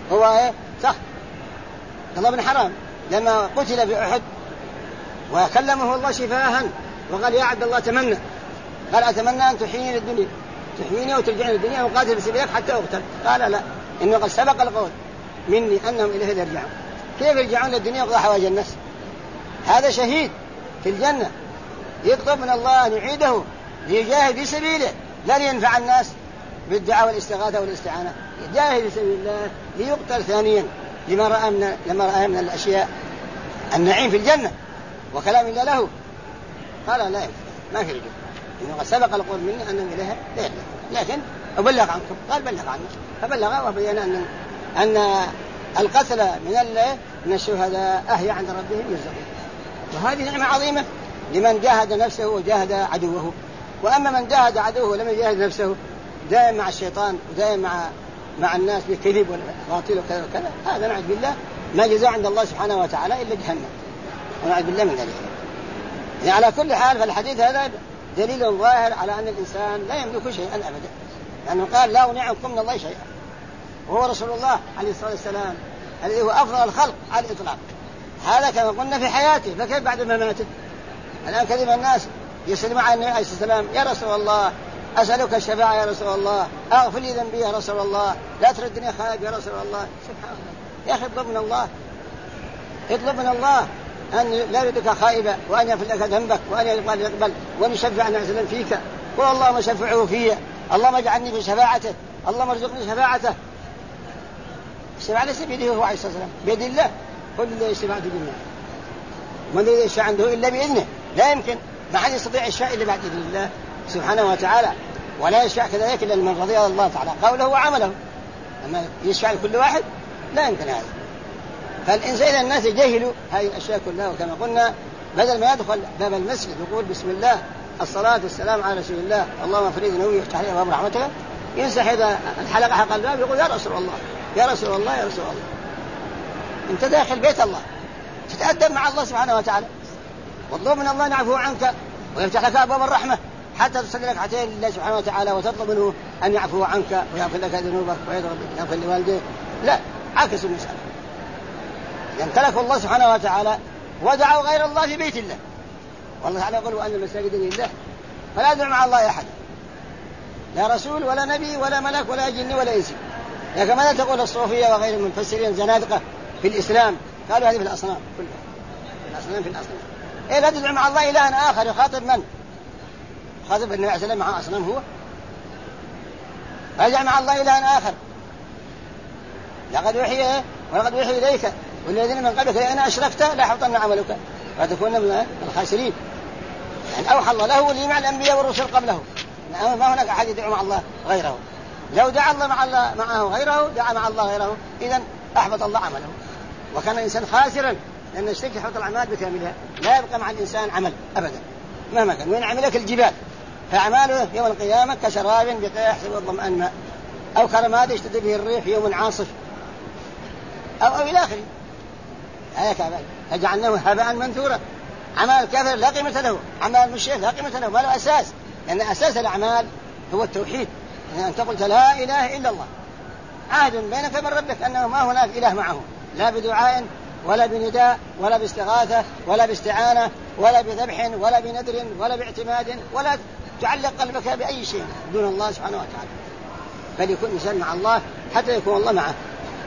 هو إيه؟ صح. عبد الله بن حرام لما قتل في أحد وكلمه الله شفاها وقال يا عبد الله تمنى، قال أتمنى أن تحييني الدنيا، تحييني وترجعني الدنيا وقاتل بسبيلك حتى أقتل. قال لا، إنه قد سبق القول مني أنهم إليه يرجعون. كيف يرجعون للدنيا ويقضى حوائج الناس؟ هذا شهيد في الجنة يطلب من الله أن يعيده ليجاهد في سبيله، لا لينفع الناس بالدعاء والاستغاثة والاستعانة، يجاهد في سبيل الله ليقتل ثانيا لما رأى من الأشياء النعيم في الجنة وكلام الله له. قال لا، ما في رجل، إنه قد سبق القول مني أنهم إليها لا يرجعون، لكن أبلغ عنكم. قال بلغ عنه، فبلغ وبين أن القتل من الشهداء أهي عند ربهم يرزقون. وهذه نعمة عظيمة لمن جاهد نفسه وجاهد عدوه. وأما من جاهد عدوه ولم يجاهد نفسه دائم مع الشيطان ودائم مع الناس بالكذب والباطل وكذا وكذا، هذا نعوذ بالله ما جزاء عند الله سبحانه وتعالى إلا جهنم، ونعوذ بالله من ذلك. يعني على كل حال فالحديث هذا دليل ظاهر على أن الإنسان لا يملك شيئا أبدا، لأنه قال لا أغنيكم من الله شيئا، وهو رسول الله عليه الصلاة والسلام الذي هو أفضل الخلق على الإطلاق. هذا كما قلنا في حياته، فكيف بعد ما ماته؟ الآن كذب الناس يسلم على النبي عليه الصلاة والسلام يا رسول الله أسألك الشفاعة يا رسول الله، أغفر لي ذنبي يا رسول الله، لا تردني خائب يا رسول الله. سبحان الله يا أخي، اطلب من الله، اطلب من الله أن لا يردك خائبا، وأن يغفر لك ذنبك، وأن يقبل، وأن يشفع نعزلا فيك. قل اللهم شفعه في، اللهم اجعلني في شفاعته، اللهم ارزقني شفاعته. الشفاعة ليس بيده هو عليه الصلاة والسلام، بيد الله. كل الشفاعة بالله، من الذي يشفع عنده إلا بإذنه، لا يمكن ما حد يستطيع الشفاعة إلا بعد إذن الله سبحانه وتعالى، ولا يشفع كذلك إلا لمن رضي الله تعالى قوله وعمله. أما يشفع لكل واحد لا يمكن هذا. فالإنسان إذا الناس يجهلوا هذه الأشياء كلها، وكما قلنا بدل ما يدخل باب المسجد يقول بسم الله الصلاة والسلام على رسول الله اللهم اغفر لي ذنوبي وافتح لي أبواب رحمتك، ينسح إذا الحلقة حق الباب يقول يا رسول الله يا رسول الله يا رسول الله. أنت داخل بيت الله تتأدب مع الله سبحانه وتعالى، واطلب من الله أن يعفو عنك ويفتح لك أبواب الرحمة حتى تصلي لك ركعتين لله سبحانه وتعالى، وتطلب منه أن يعفو عنك ويغفر لك ذنوبك ويغفر لوالديك. لا، عكس المسألة. يمتلك الله سبحانه وتعالى ودعوا غير الله في بيت الله، والله تعالى يقول وأن المساجد لله فلا تدع مع الله أحد، لا رسول ولا نبي ولا ملك ولا جن ولا إنس. لكن ماذا تقول الصوفية وغير المفسرين زنادقة في الإسلام؟ قالوا هذه في الأصنام كلها، الأصنام في الأصنام. إيه لا تدعو مع الله إلها آخر. يخاطب من؟ يخاطب النبي عليه السلام مع أصنام هو؟ أجعل مع الله إلها آخر. لقد وحي ولقد وحي إليك والذين من قبلك لئن أشركت لا يحبطن عملك فتكون من الخاسرين. يعني أوحى الله له ولجميع الأنبياء والرسل قبله، ما هناك أحد يدعو مع الله غيره. لو دعا الله معه غيره دعا مع الله غيره إذن أحبط الله عمله، وكان الإنسان خاسرا، لأن الشرك يحبط الأعمال بكاملها، لا يبقى مع الإنسان عمل أبدا مهما كان، وإن عملك الجبال فأعماله يوم القيامة كشراب بقيع يحسب الظمآن ماء، أو كرماد يشتد به الريح يوم عاصف، أو إلى آخره. هيك فجعلناه هباء منثورا. عمل الكافر لا قيمة له، عمل المشرك لا قيمة له، ما له أساس، لأن أساس الأعمال هو التوحيد، يعني أن تقول لا إله إلا الله، عهد بينك وبين ربك أنه ما هناك إله معه، لا بدعاء ولا بنداء ولا باستغاثة ولا باستعانة ولا بذبح ولا بنذر ولا باعتماد، ولا تعلق قلبك بأي شيء دون الله سبحانه وتعالى، بل يكون إنسان مع الله حتى يكون الله معه.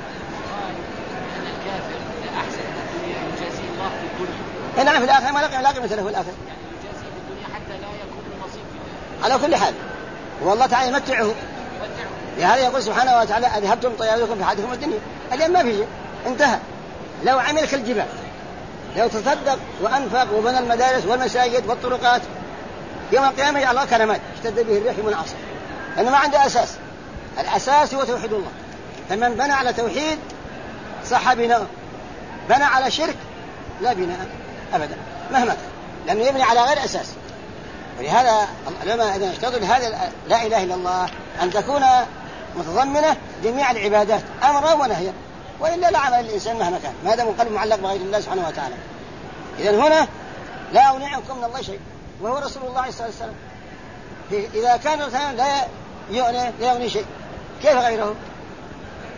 نعم في الآخر ما لا قيمة له في الآخر، يعني يجازي في الدنيا حتى لا يكون نصيب في على كل حال. والله تعالى يمتعه. لهذا يقول سبحانه وتعالى أذهبتم طياركم في حياتكم الدنيا، اليوم ما في شيء انتهى. لو عمل كالجبال، لو تصدق وأنفق وبنى المدارس والمساجد والطرقات، يوم القيامة يجعل الله كرمات اشتد به الريح يوم عاصف، لأنه ما عنده أساس. الأساس هو توحيد الله، فمن بنى على توحيد صح بناء، بنى على شرك لا بناء أبدا مهما كان، لأنه يبني على غير أساس. ولهذا العلماء إذا اشتغلوا هذا لا إله إلا الله أن تكون متضمنة جميع العبادات أمرا ونهيا، وإلا لا عمل الإنسان مهما كان ما دام قلبه معلق بغير الله سبحانه وتعالى. إذن هنا لا أغني عنكم من الله شيء، وهو رسول الله عليه الصلاة والسلام. إذا كان الإنسان لا يغني شيء كيف غيره؟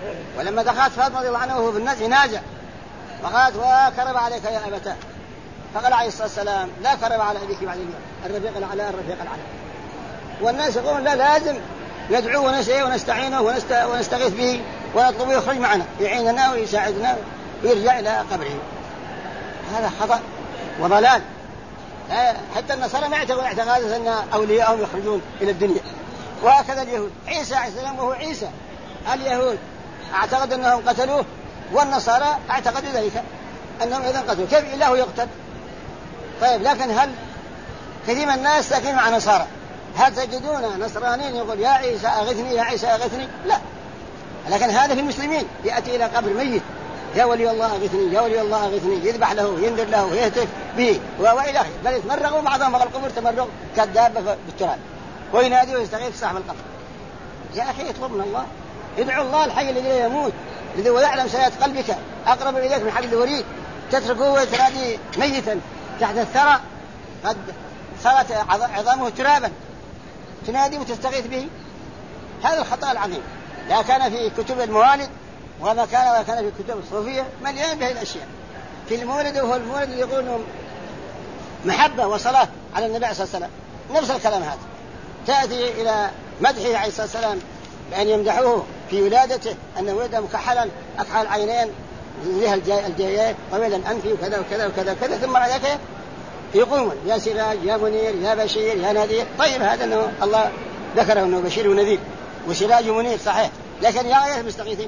ولما دخلت فاطمة رضي الله عنها وهو في الناس ينازع وقالت وكرب عليك يا أبتاه، فقال عليه الصلاة والسلام لا كرب على أبيك بعد اليوم، الرفيق الأعلى الرفيق الأعلى. والناس يقولون لا لازم ندعوه ونستعينه ونستغيث به ونطلبه يخرج معنا يعيننا ويساعدنا ويرجع إلى قبره. هذا خطأ وضلال. حتى النصارى ما يعتقدون اعتقادا أن أولياءهم يخرجون إلى الدنيا، وهكذا اليهود. عيسى عليه السلام وهو عيسى، اليهود اعتقد أنهم قتلوه والنصارى اعتقدوا ذلك أنهم إذن قتلوا. كيف إله يقتل؟ طيب لكن هل كثير من الناس ساكنين مع نصارى، هل تجدون نصرانيين يقول يا عيسى أغثني يا عيسى أغثني؟ لا. لكن هذا في المسلمين يأتي إلى قبر ميت يا ولي الله أغثني يا ولي الله أغثني، يذبح له ينذر له ويهتف به وإلى آخره، بل يتمرغوا بعضهم على القبور تمرغ كالدابة بالتراب وينادي ويستغيث صاحب القبر. يا أخي اطلب من الله، ادعو الله الحي الذي لا يموت الذي ويعلم سيئات قلبك أقرب إليك من حبل الوريد، تتركه وتنادي ميتا تحت الثرى قد صارت عظامه ترابا تنادي وتستغيث به. هذا الخطأ العظيم. لا كان في كتب الموالد وما كان في كتب الصوفية مليان بهذه الأشياء. في المولد وهو المولد اللي يقولون محبة وصلاة على النبي صلى الله عليه وسلم، نفس الكلام هذا. تأتي إلى مدحه عليه الصلاة والسلام بأن يمدحوه في ولادته أنه ولد مكحلا أكحل العينين له الجاية طويل الأنف وكذا وكذا وكذا وكذا، ثم بعد ذلك يقومون يا سراج يا منير يا بشير يا نذير. طيب هذا أنه الله ذكره أنه بشير ونذير وسراج منير صحيح، لكن يا غياث المستغيثين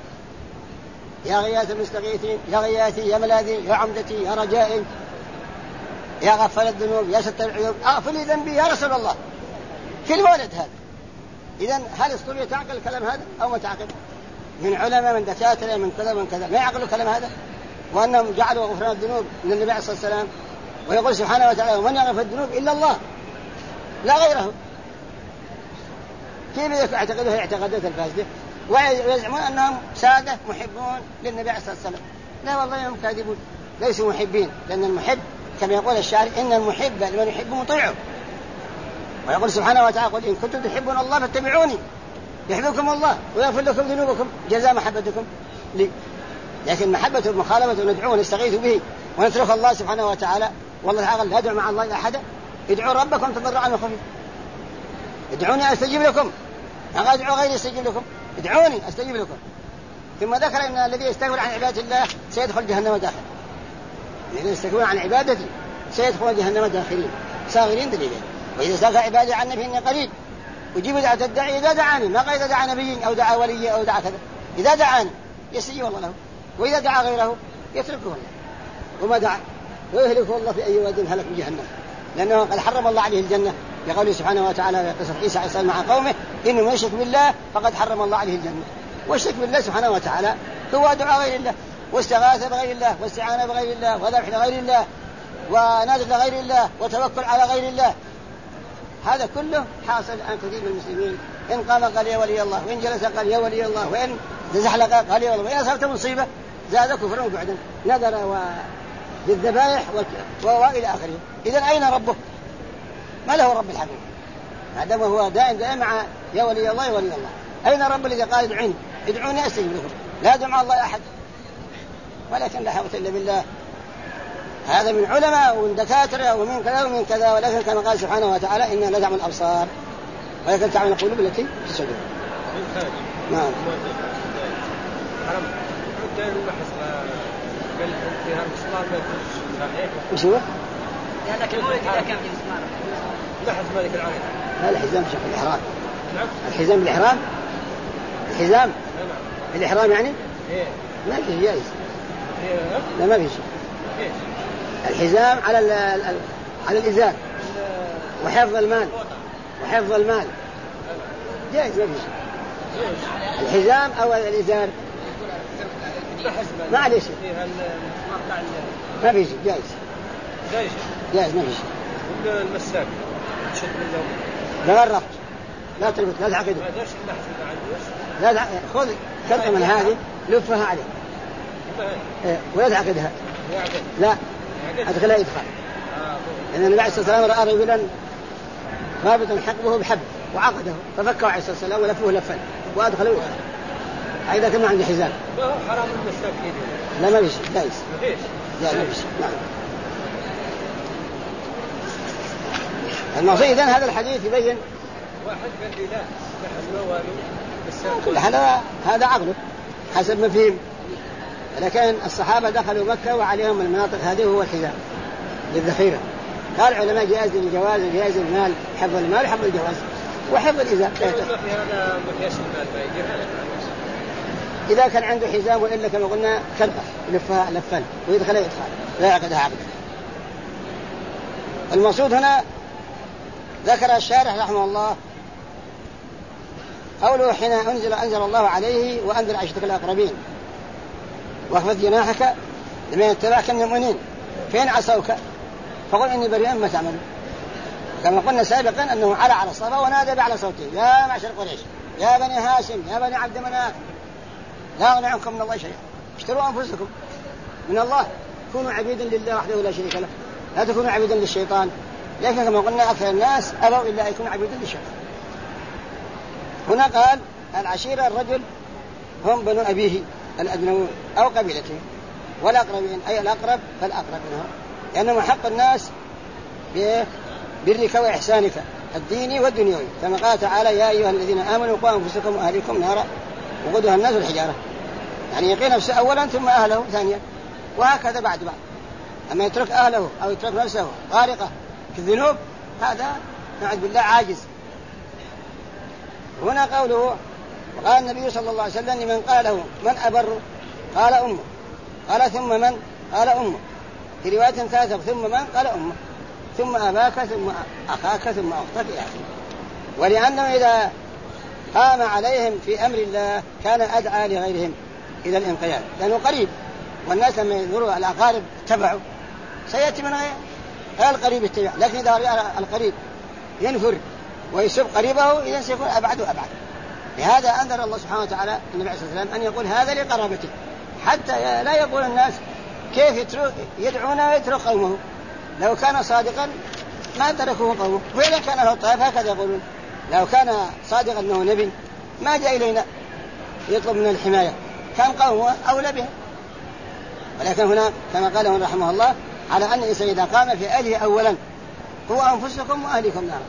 يا غياث المستغيثين يا غياثي يا ملاذي يا عمدتي يا رجائي يا غفر الذنوب يا ستر العيوب اغفر لي ذنبي يا رسول الله في الولد هذا. إذن هل الصورية تعقل الكلام هذا أو ما تعقل؟ من علماء من دكاترة من كذا من كذا ما يعقلوا الكلام هذا، وأنهم جعلوا غفران الذنوب من النبي عليه الصلاة والسلام، ويقول سبحانه وتعالى ومن يغفر الذنوب إلا الله لا غيره. كيف يعتقدوا اعتقادات الفاسدة ويزعمون أنهم سادة محبون للنبي عليه الصلاة والسلام؟ لا والله هم كاذبون، ليسوا محبين، لأن المحب كما يقول الشاعر إن المحب لمن يحب مطيعه. ويقول سبحانه وتعالى قل إن كنتم تحبون الله فاتبعوني يحبكم الله ويغفر لكم ذنوبكم جزاء محبتكم لي. لكن محبة المخالفة وندعوه ونستغيث به ونترك الله سبحانه وتعالى. والله تعالى لا يدعو مع الله أحدا، ادعوا ربكم تضرعا وخفيا. ادعوني أستجيب لكم، أنا أدعو غيري أستجيب لكم، ادعوني أستجيب لكم. ثم ذكر أن الذي يستكبر عن عبادة الله سيدخل جهنم داخل. الذين يستكبرون عن عبادتي سيدخل جهنم داخلين صاغرين دليلين. وإذا استغفر عبادي عني فإني قريب أجيب دعوة الداعي إذا دعاني، ما قال إذا دعا نبي أو دعا ولي أو دعا كذا، إذا دعاني يستجيب الله له، وإذا دعا غيره يتركه الله وما دعا ويهلكه الله في أي واد هلك بجهنم، لأنه قد حرم الله عليه الجنة بقوله سبحانه وتعالى في قصة عيسى عليه السلام مع قومه إنه من يشرك بالله فقد حرم الله عليه الجنة. والشرك بالله سبحانه وتعالى هو دعاء غير الله واستغاثة بغير الله واستعانة بغير الله وذبح لغير الله ونذر لغير الله وتوكل على غير الله. هذا كله حاصل عن كثير من المسلمين، إن قام قال يا ولي الله، وإن جلس قال يا ولي الله، وإن زحلق قال يا ولي الله، وإن أصابت مصيبة زاد كفرا وبعدا نذر للذبائح وإلى آخره. إذن أين ربه؟ ما له رب الحقيقة ما دام هو دائم مع يا ولي الله يا ولي الله. أين رب الذي قال ادعوني أستجب لكم؟ لا يدعو مع الله أحد، ولكن لا حول إلا بالله. هذا من علماء ومن دكاترة ومن كذا ومن كذا، ولكن كما قال سبحانه وتعالى إننا ندعم الأبصار ولكن تعمل القلوب التي في الصدور. نعم. وش هو؟ لأنك المولد إذا كان في مسمار لحظ مالك العالم. لا الحزام في الإحرام. الحزام بالإحرام. الحزام بالإحرام يعني؟ ما في جائز. لا ما في شيء. الحزام على الإزار وحفظ المال جائز ما في شيء. الحزام أو الإزار ما عليه شيء، ما في شيء جائز ما في شيء. المساك لا الربط لا تربط لا تعقده، لا خذ كرة من هذه لفها عليه ولا تعقدها، لا أدخلها إدخال. لأن النبي عليه الصلاة والسلام رأى رجلا رابطا حقبه بحبل وعقده ففكه عليه الصلاة والسلام ولفه لفا وأدخله إدخال. إذا كان ما عنده حزام. ما هو حرام المساك يده؟ لا ما فيش جائز. لا ما فيش. نعم. المقصود إذن هذا الحديث يبين. واحد قال لي لا نحن موالو كل هذا عقله حسب ما فيه. لكن الصحابة دخلوا مكة وعليهم المناطق هذه هو الحزام للذخيرة. قال العلماء جائز للجواز وجائز المال، حفظ المال حفظ الجواز وحفظ الإزار. هذا مقياس المال ما يجي. إذا كان عنده حزام وإلا كما قلنا كرقة يلفها لفا ويدخلها لا يعقدها عقدا. المقصود هنا ذكر الشارح رحمه الله قوله حين أنزل الله عليه وأنزل عشرتك الأقربين واخفض جناحك لمن يتبعك من المؤمنين فإن عصوك فقل إني بريء مما تعملون. كما قلنا سابقا أنه على الصفا ونادى بأعلى صوته يا معشر قريش يا بني هاشم يا بني عبد مناف لا أغني عنكم من الله شيئا اشتروا أنفسكم من الله كونوا عبيدا لله وحده لا شريك له لا تكونوا عبيدا للشيطان. لكن كما قلنا أكثر الناس أبوا إلا أن يكونوا عبيدا للشيطان. هنا قال العشيرة الرجل هم بنو أبيه الأدنون أو قبيلته والأقربين أي الأقرب فالأقرب منهم لأنهم حق الناس برك وإحسانك الديني والدنيوي كما قال تعالى يا أيها الذين آمنوا قوا أنفسكم وأهليكم نارا وقودها الناس والحجارة يعني يقي نفسه أولا ثم أهله ثانيا وهكذا بعد. أما يترك أهله أو يترك نفسه غارقة في الذنوب هذا نعوذ بالله عاجز. هنا قوله وقال النبي صلى الله عليه وسلم لمن قاله من أبر قال أمه قال ثم من قال أمه في رواية ثالثة ثم من قال أمه ثم أباك ثم أخاك ثم أختك إلى آخره. ولأنه إذا قام عليهم في أمر الله كان أدعى لغيرهم إلى الانقياد لأنه قريب والناس لما ينظروا الأقارب تبعوا سيأتي من غير القريب التبع. لكن إذا رأى القريب ينفر ويسب قريبه إذن سيكون أبعد وأبعد. لهذا أنذر الله سبحانه وتعالى النبي عليه الصلاة والسلام أن يقول هذا لقرابته حتى لا يقول الناس كيف يدعونه ويترك قومه. لو كان صادقا ما تركوه قومه وإذا كان له الطائف هكذا يقولون لو كان صادقا أنه نبي ما جاء إلينا يطلب من الحماية كان قومه أولى به. ولكن هنا كما قاله رحمه الله على أن الإنسان إذا قام في أهله أولا هو أنفسكم وأهلكم نارا.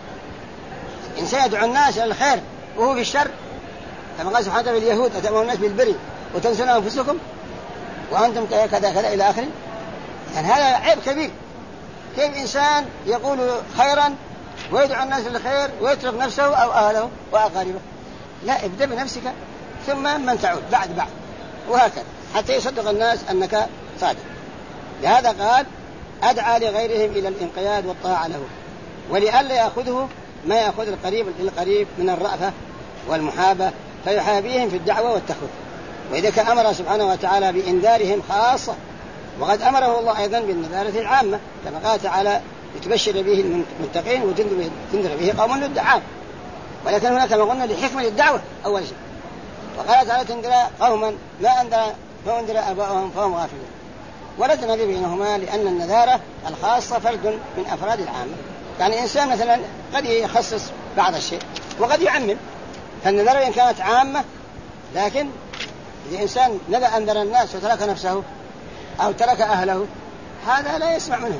إنسان يدعو الناس إلى الخير وهو في الشر كما قال سبحانه وتعالى اليهود أتأمرون الناس بالبر وتنسون أنفسكم وأنتم كذا كذا إلى آخره. يعني هذا عيب كبير. كيف إنسان يقول خيرا ويدعو الناس للخير ويترك نفسه أو أهله وأقاربه؟ لا ابدأ بنفسك ثم من تعود بعد وهكذا حتى يصدق الناس أنك صادق. لهذا قال أدعى لغيرهم إلى الانقياد والطاعة له ولئلا يأخذه ما يأخذ القريب للقريب من الرأفة والمحابة فيحابيهم في الدعوة والتخويف. وإذا أمر سبحانه وتعالى بإنذارهم خاصة وقد أمره الله أيضا بالنذارة العامة كما قال تعالى لتبشر به المتقين وتنذر به قوم للدعاء. ولكن هناك كما قلنا لحكمة الدعوة أول شيء. وقال تعالى تنذر قوما ما أنذر آباؤهم فهم غافلون ولا تنذر بينهما لأن النذارة الخاصة فرد من أفراد العامة. يعني إنسان مثلا قد يخصص بعض الشيء وقد يعمم فالنذارة إن كانت عامة. لكن إذا إنسان أنذر الناس وترك نفسه أو ترك أهله هذا لا يسمع منه.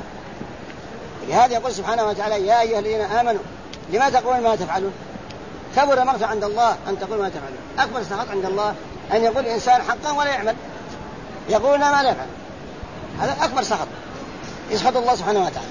لهذا يقول سبحانه وتعالى يا أيها الذين آمنوا لما تقولون ما تفعلون كبر مقتا عند الله أن تقول ما تفعلون. أكبر سخط عند الله أن يقول إنسان حقا ولا يعمل يقول ما لا يفعل. هذا أكبر سخط يسخط الله سبحانه وتعالى.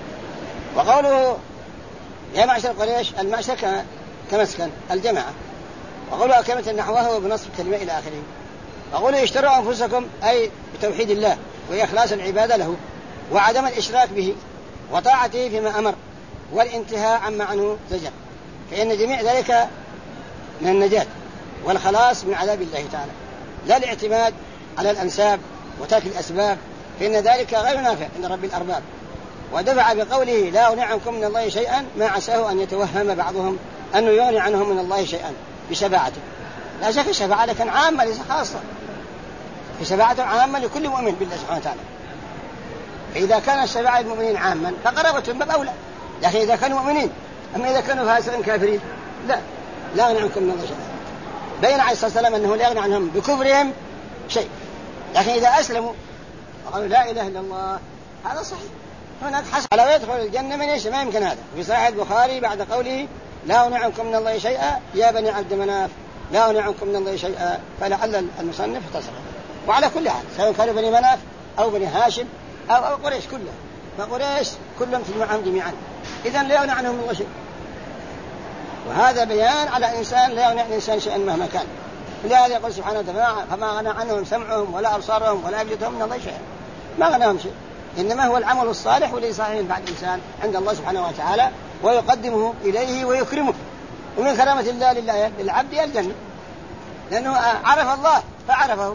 وقوله يا معشر قريش المعشر كمسكن الجماعة وقوله كلمة نحوها وبنصر الكلمة إلى آخره. وقوله اشتروا أنفسكم أي بتوحيد الله وإخلاص العبادة له وعدم الإشراك به وطاعته فيما أمر والانتهاء عما عنه زجر فإن جميع ذلك من النجاة والخلاص من عذاب الله تعالى لا الاعتماد على الأنساب وترك الأسباب فإن ذلك غير نافع عند رب الأرباب. ودفع بقوله لا أغني عنكم من الله شيئا ما عساه أن يتوهم بعضهم أنه يغني عنهم من الله شيئا بشفاعته. لا شك الشفاعة لكن عامة ليس خاصة. الشفاعة عامة لكل مؤمن بالله سبحانه وتعالى. فإذا كان الشفاعة المؤمنين عاما فقرابتهم باب أولى. لكن إذا كانوا مؤمنين أما إذا كانوا فاسقين كافرين لا أغني عنكم من الله شيئا. بين عليه الصلاة والسلام أنه لا يغني عنهم بكفرهم شيء، لكن إذا أسلموا وقالوا لا إله إلا الله هذا صحيح. هناك حسب على يدخل الجنة من يشاء، ما يمكن هذا. في صحيح البخاري بعد قوله لا أغني عنكم من الله شيئا يا بني عبد مناف لا أغني عنكم من الله شيئا، فلعل المصنف اختصر. وعلى كل حال سواء كانوا بني مناف أو بني هاشم أو قريش كلها، فقريش كلهم تجمعهم جميعا، إذن لا يغني عنهم من الله شيء. وهذا بيان على إنسان لا يغني عن إنسان شيئا مهما كان. لهذا يقول سبحانه وتعالى فما غنى عنهم سمعهم ولا أبصارهم ولا أفئدتهم من الله شيئا، ما غناهم شيء، إنما هو العمل الصالح والذي صالح ينفع الإنسان عند الله سبحانه وتعالى ويقدمه إليه ويكرمه. ومن كرامة الله للعبد الجنة، لأنه عرف الله فعرفه،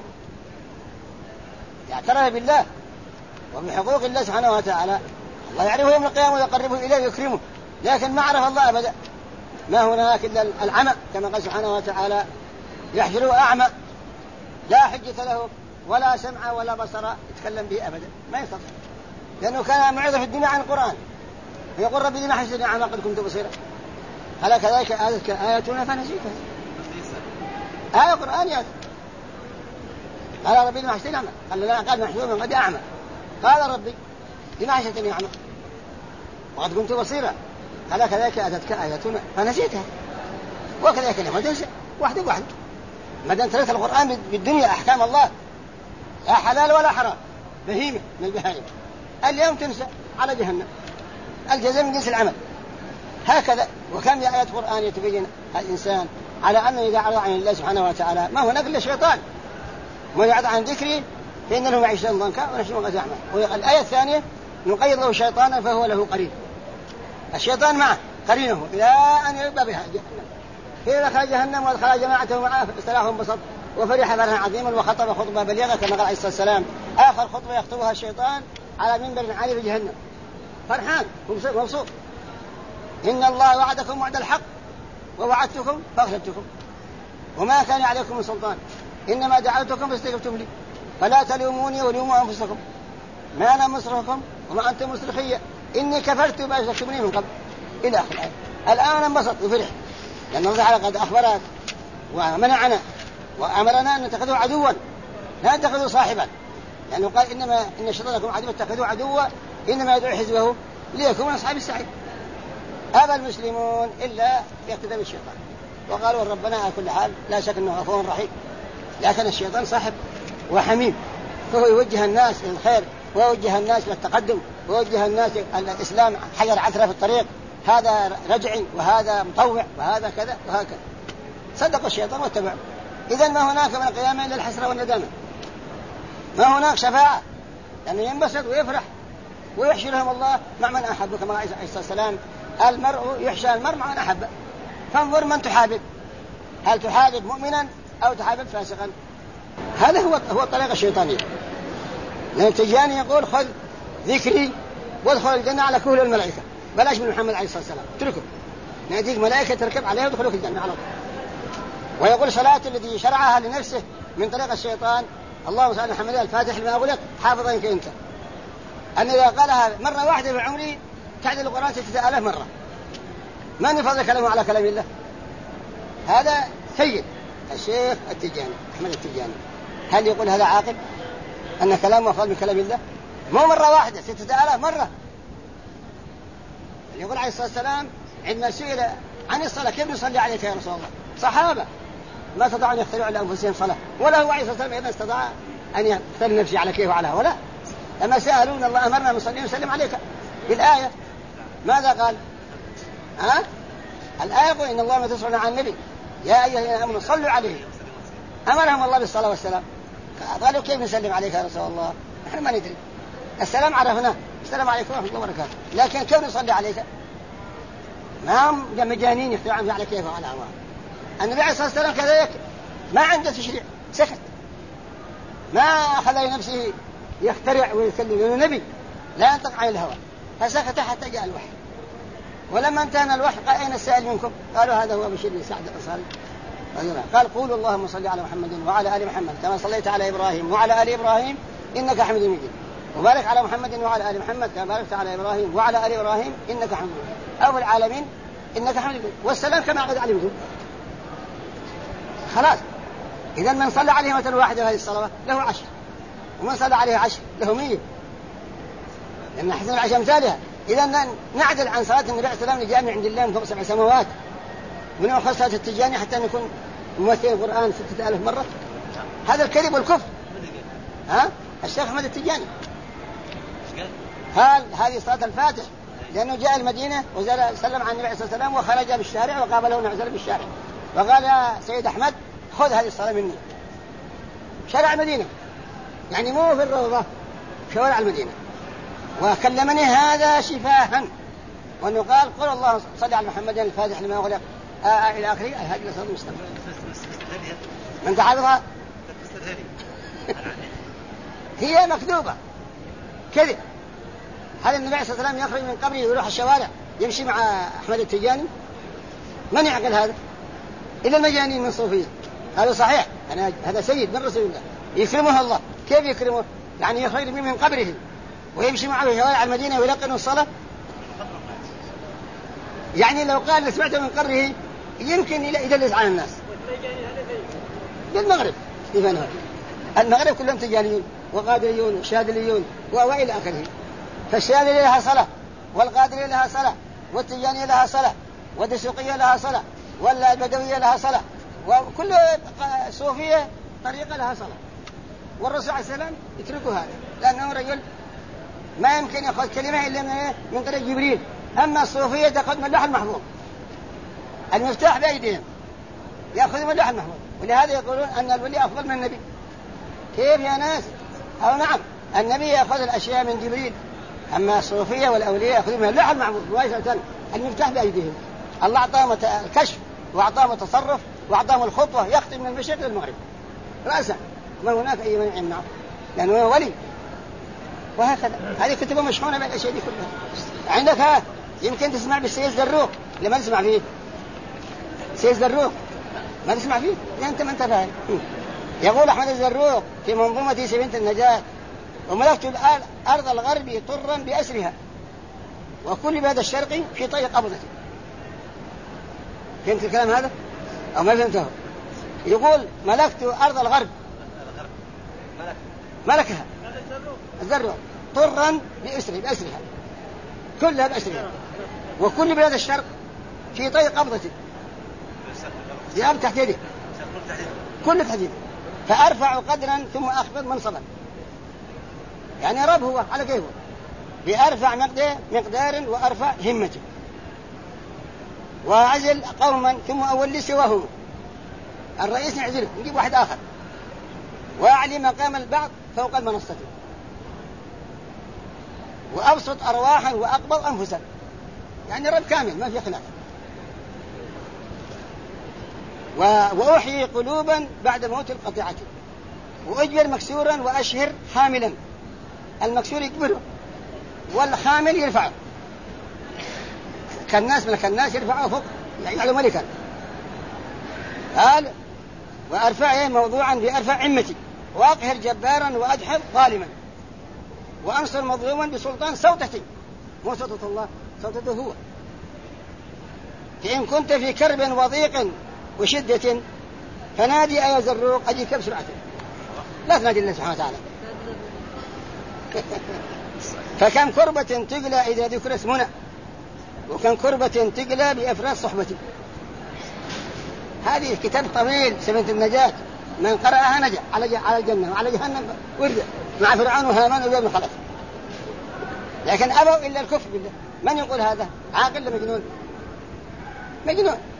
اعترف بالله وبحقوق الله سبحانه وتعالى، الله يعرفه يوم القيامة ويقربه إليه ويكرمه. لكن ما عرف الله أبدا، ما هناك إلا العمى، كما قال سبحانه وتعالى يحشره أعمى لا حجة له ولا سمع ولا بصر يتكلم به أبدا، ما يستطيع، لأنه كان معرض في الدنيا عن القرآن، فيقول ربي لما حشرني أعمى قد كنت بصيرا، ألا كذلك آياتنا فنسيتها، آية قرآنية. قال ربي لما حشرني أعمى، قال محشور من قد أعمى، قال ربي لما حشرتني أعمى وقد كنت بصيرا، ألا كذلك أتتك آياتنا فنسيتها. وكذلك لما تنسى واحدة بواحدة، ما دام تركت القرآن بالدنيا أحكام الله لا حلال ولا حرام، بهيمة من البهائم، اليوم تنسى على جهنم، الجزاء من جنس العمل. هكذا وكم من آيات قرآن يتبين الإنسان على أنه إذا أعرض عن الله سبحانه وتعالى ما هناك إلا شيطان، ومن يعرض عن ذكري فإن له معيشة ضنكا ونحشره يوم القيامة. والآية الثانية نقيض له شيطانا فهو له قرين، الشيطان معه قرينه إلى أن يلقى بها جهنم، فإذا دخل جهنم وادخل جماعته معه استراحهم بسط وفرح فرحا عظيما وخطب خطبة بليغة كما قال عليه الصلاة والسلام آخر خطبة يخطبها الشيطان على منبر عالي في جهنم، فرحان مبسوط، إن الله وعدكم وعد الحق ووعدتكم فأخلفتكم وما كان عليكم من سلطان إنما دعوتكم فاستجبتم لي فلا تلوموني ولوموا أنفسكم ما أنا مصرخكم وما أنتم مصرخية إني كفرت بما أشركتموني من قبل إلى آخر الآية. الآن انبسط وفرح لأن الله تعالى قد أخبرنا ومنعنا وأمرنا أن نتخذه عدوا لا نتخذه صاحبا، لأنه قال إن الشيطان لكم عدو اتخذوه عدوا إنما يدعو حزبه ليكون من أصحاب السعير. أبى المسلمون إلا يقتدى بالشيطان وقالوا ربنا على كل حال لا شك أنه غفور رحيم، لكن الشيطان صاحب وحميم، فهو يوجه الناس إلى الخير ويوجه الناس إلى التقدم ويوجه الناس إلى الإسلام حجر عثرة في الطريق، هذا رجعي وهذا مطوع وهذا كذا وهكذا، صدق الشيطان واتبعه. إذن ما هناك من القيامة إلا الحسرة والندامة، ما هناك شفاعة، لأنه ينبسط ويفرح ويحشرهم الله مع من أحبه كما قال عليه الصلاة والسلام المرء يحشى المرء مع من أحبه، فانظر من تحابب، هل تحابب مؤمنا أو تحابب فاسقا؟ هذا هو الطريقة الشيطانية. لأن التجاني يقول خذ ذكري وادخل الجنة على كهول الملائكة، بلاش من محمد عليه الصلاة والسلام، اتركه نأتيك ملائكة تركب عليه ودخلوك الجنة على طول. ويقول صلاة الذي شرعها لنفسه من طريق الشيطان اللهم صل على محمد الفاتح لما أغلق حافظا كأنت، أن إذا قالها مرة واحدة في عمري تعدل القرآن 6000 مرة، من يفضل كلامه على كلام الله؟ هذا سيد الشيخ التجاني أحمد التجاني، هل يقول هذا عاقل أن كلامه أفضل من كلام الله؟ مو مرة واحدة 6000 مرة. يقول عليه الصلاة والسلام عندما سئل عن الصلاة كيف نصلي عليك يا رسول الله؟ صحابة ما استطاعوا أن يخترعوا لأنفسهم صلاة، ولا هو عليه الصلاة والسلام إذا استطاع أن يختار نفسه على كيف وعلى هؤلاء. لما سألون الله أمرنا نصلي ونسلم عليك بالآية ماذا قال؟ الآية يقول إن الله ما تصلون على النبي يا أيها الذين آمنوا صلوا عليه، أمرهم الله بالصلاة والسلام. قالوا كيف نسلم عليك يا رسول الله؟ نحن ما ندري، السلام عرفناه، السلام عليكم ورحمة الله وبركاته، لكن كيف نصلي عليك؟ ما هم مجانين يخترعون على كيف وعلى الله. النبي عليه الصلاة والسلام كذلك ما عنده تشريع، سكت، ما أخذ لنفسه يخترع ويسلم، لأنه نبي لا ينطق عن الهوى، فسكت حتى جاء الوحي. ولما انتهى الوحي قال أين السائل منكم؟ قالوا هذا هو بشير بن سعد الأنصاري. قال قولوا اللهم صل على محمد وعلى آل محمد كما صليت على إبراهيم وعلى آل إبراهيم إنك حميد مجيد، وبارك على محمد وعلى آل محمد كما باركت على إبراهيم وعلى آل إبراهيم إنك حميد مجيد، أو العالمين إنك حميد مجيد، والسلام كما قد علمتم. خلاص. إذا من صلى عليه مثلا واحدة هذه الصلوات له 10، ومن صلى عليه 10 له 100، لأن حسن العشر أمثالها. إذا نعدل عن صلاة النبي عليه السلام اللي جاء من عند الله من فوق 7 سماوات، من أخر صلاة التجاني حتى نكون ممثلين القرآن 6000 مرة. هذا الكذب والكفر. الشيخ أحمد التجاني هذه صلاة الفاتح، لأنه جاء المدينة وسلم عن النبي عليه الصلاة والسلام وخرج بالشارع وقابله النبي عليه بالشارع وقال يا سيد أحمد خذ هذه الصلاة مني. شارع المدينة، يعني مو في الروضة، شوارع المدينة. وكلمني هذا شفاها، وأنه قال قل الله صلى على محمد الفاتح لما أغلق إلى آخره. هذه صلاة المستمر من تعرضها هي مكذوبة كذب. هذا النبي صلى الله عليه وسلم يخرج من قبره ويروح الشوارع يمشي مع أحمد التجاني؟ من يعقل هذا إلا المجانين من صوفية؟ هذا صحيح، هذا سيد من رسول الله يكرمه الله. كيف يكرمه؟ يعني يخرج من قبره ويمشي معه في شوارع المدينة ويلقن الصلاة. يعني لو قال سمعته من قبره يمكن يدلس على الناس. بالمغرب المغرب كلهم تجانيون وقادريون وشاذليون وإلى آخره. فالشاذلية لها صلاة، والقادرية لها صلاة، والتجانية لها صلاة، والدسوقية لها صلاة، والبدوية لها صلاة، وكل صوفية طريقة لها صلاة. والرسول عليه السلام يتركوا هذا لأنه رجل ما يمكن يأخذ كلمة إلا من طريق جبريل. أما الصوفية تأخذ من اللوح المحفوظ، المفتاح بأيديهم، يأخذ من اللوح المحفوظ. ولهذا يقولون أن الولي أفضل من النبي. كيف يا ناس؟ أو نعم، النبي يأخذ الأشياء من جبريل، أما الصوفية والأولياء يأخذون من اللوح المحفوظ مباشرة، المفتاح بأيديهم. الله أعطاهم الكشف وأعطاهم التصرف وأعطاهم الخطوة يخطي من المشرق للمغرب رأسا، ما هناك أي من يمنعه لأنه هو ولي. وهكذا هذه كتبه مشحونة بالأشياء دي كلها. عندك يمكن تسمع بالسيد زروق، لما تسمع فيه سيد زروق ما تسمع فيه لأن أنت ما أنت فاهم. يقول أحمد الزروق في منظومة سفينة النجاة: وملكت الأرض الغربي طرا بأسرها وكل بلاد الشرقي في طريق قبضتي. فهمت الكلام هذا أو ما فهمته؟ يقول ملكت أرض الغرب، ملكها الزروق طرا بأسرها كلها بأسرها، وكل بلاد الشرق في طريق قبضتي. ذئاب تحت يدي كل تحت يدي، فأرفع قدرا ثم أخفض منصبا. يعني رب هو على كيفه، بأرفع مقدار وأرفع همته، وأعزل قوما ثم أولي سواهم. الرئيس نعزله نجيب واحد آخر، وأعلي مقام البعض فوق المنصة، وأبسط أرواحا وأقبض أنفسا. يعني رب كامل ما في خلاف. وأحيي قلوبا بعد موت القطيعة، وأجبر مكسورا وأشهر حاملا. المكسور يكبره والحامل يرفعه، كالناس ملك الناس يرفعه فوق يعني ملكا. قال وأرفعه موضوعا بأرفع عمتي، وأقهر جبارا وأدحض ظالما، وأنصر مظلوما بسلطان صوتتي. مو صوتة الله، صوتته هو. فإن كنت في كرب وضيق وشدة فنادي يا زروق أجيك بسرعة. لا تنادي الله سبحانه وتعالى. فكم كربة تقلى إذا ذكر اسمنا، وكم كربة تقلى بأفراد صحبتي. هذه كتاب طويل سفينة النجاة، من قرأها نجا على الجنة وعلى جهنم ورد مع فرعون وهامان وابي بن خلف. لكن أبوا إلا الكفر بالله. من يقول هذا؟ عاقل ولا مجنون؟ مجنون.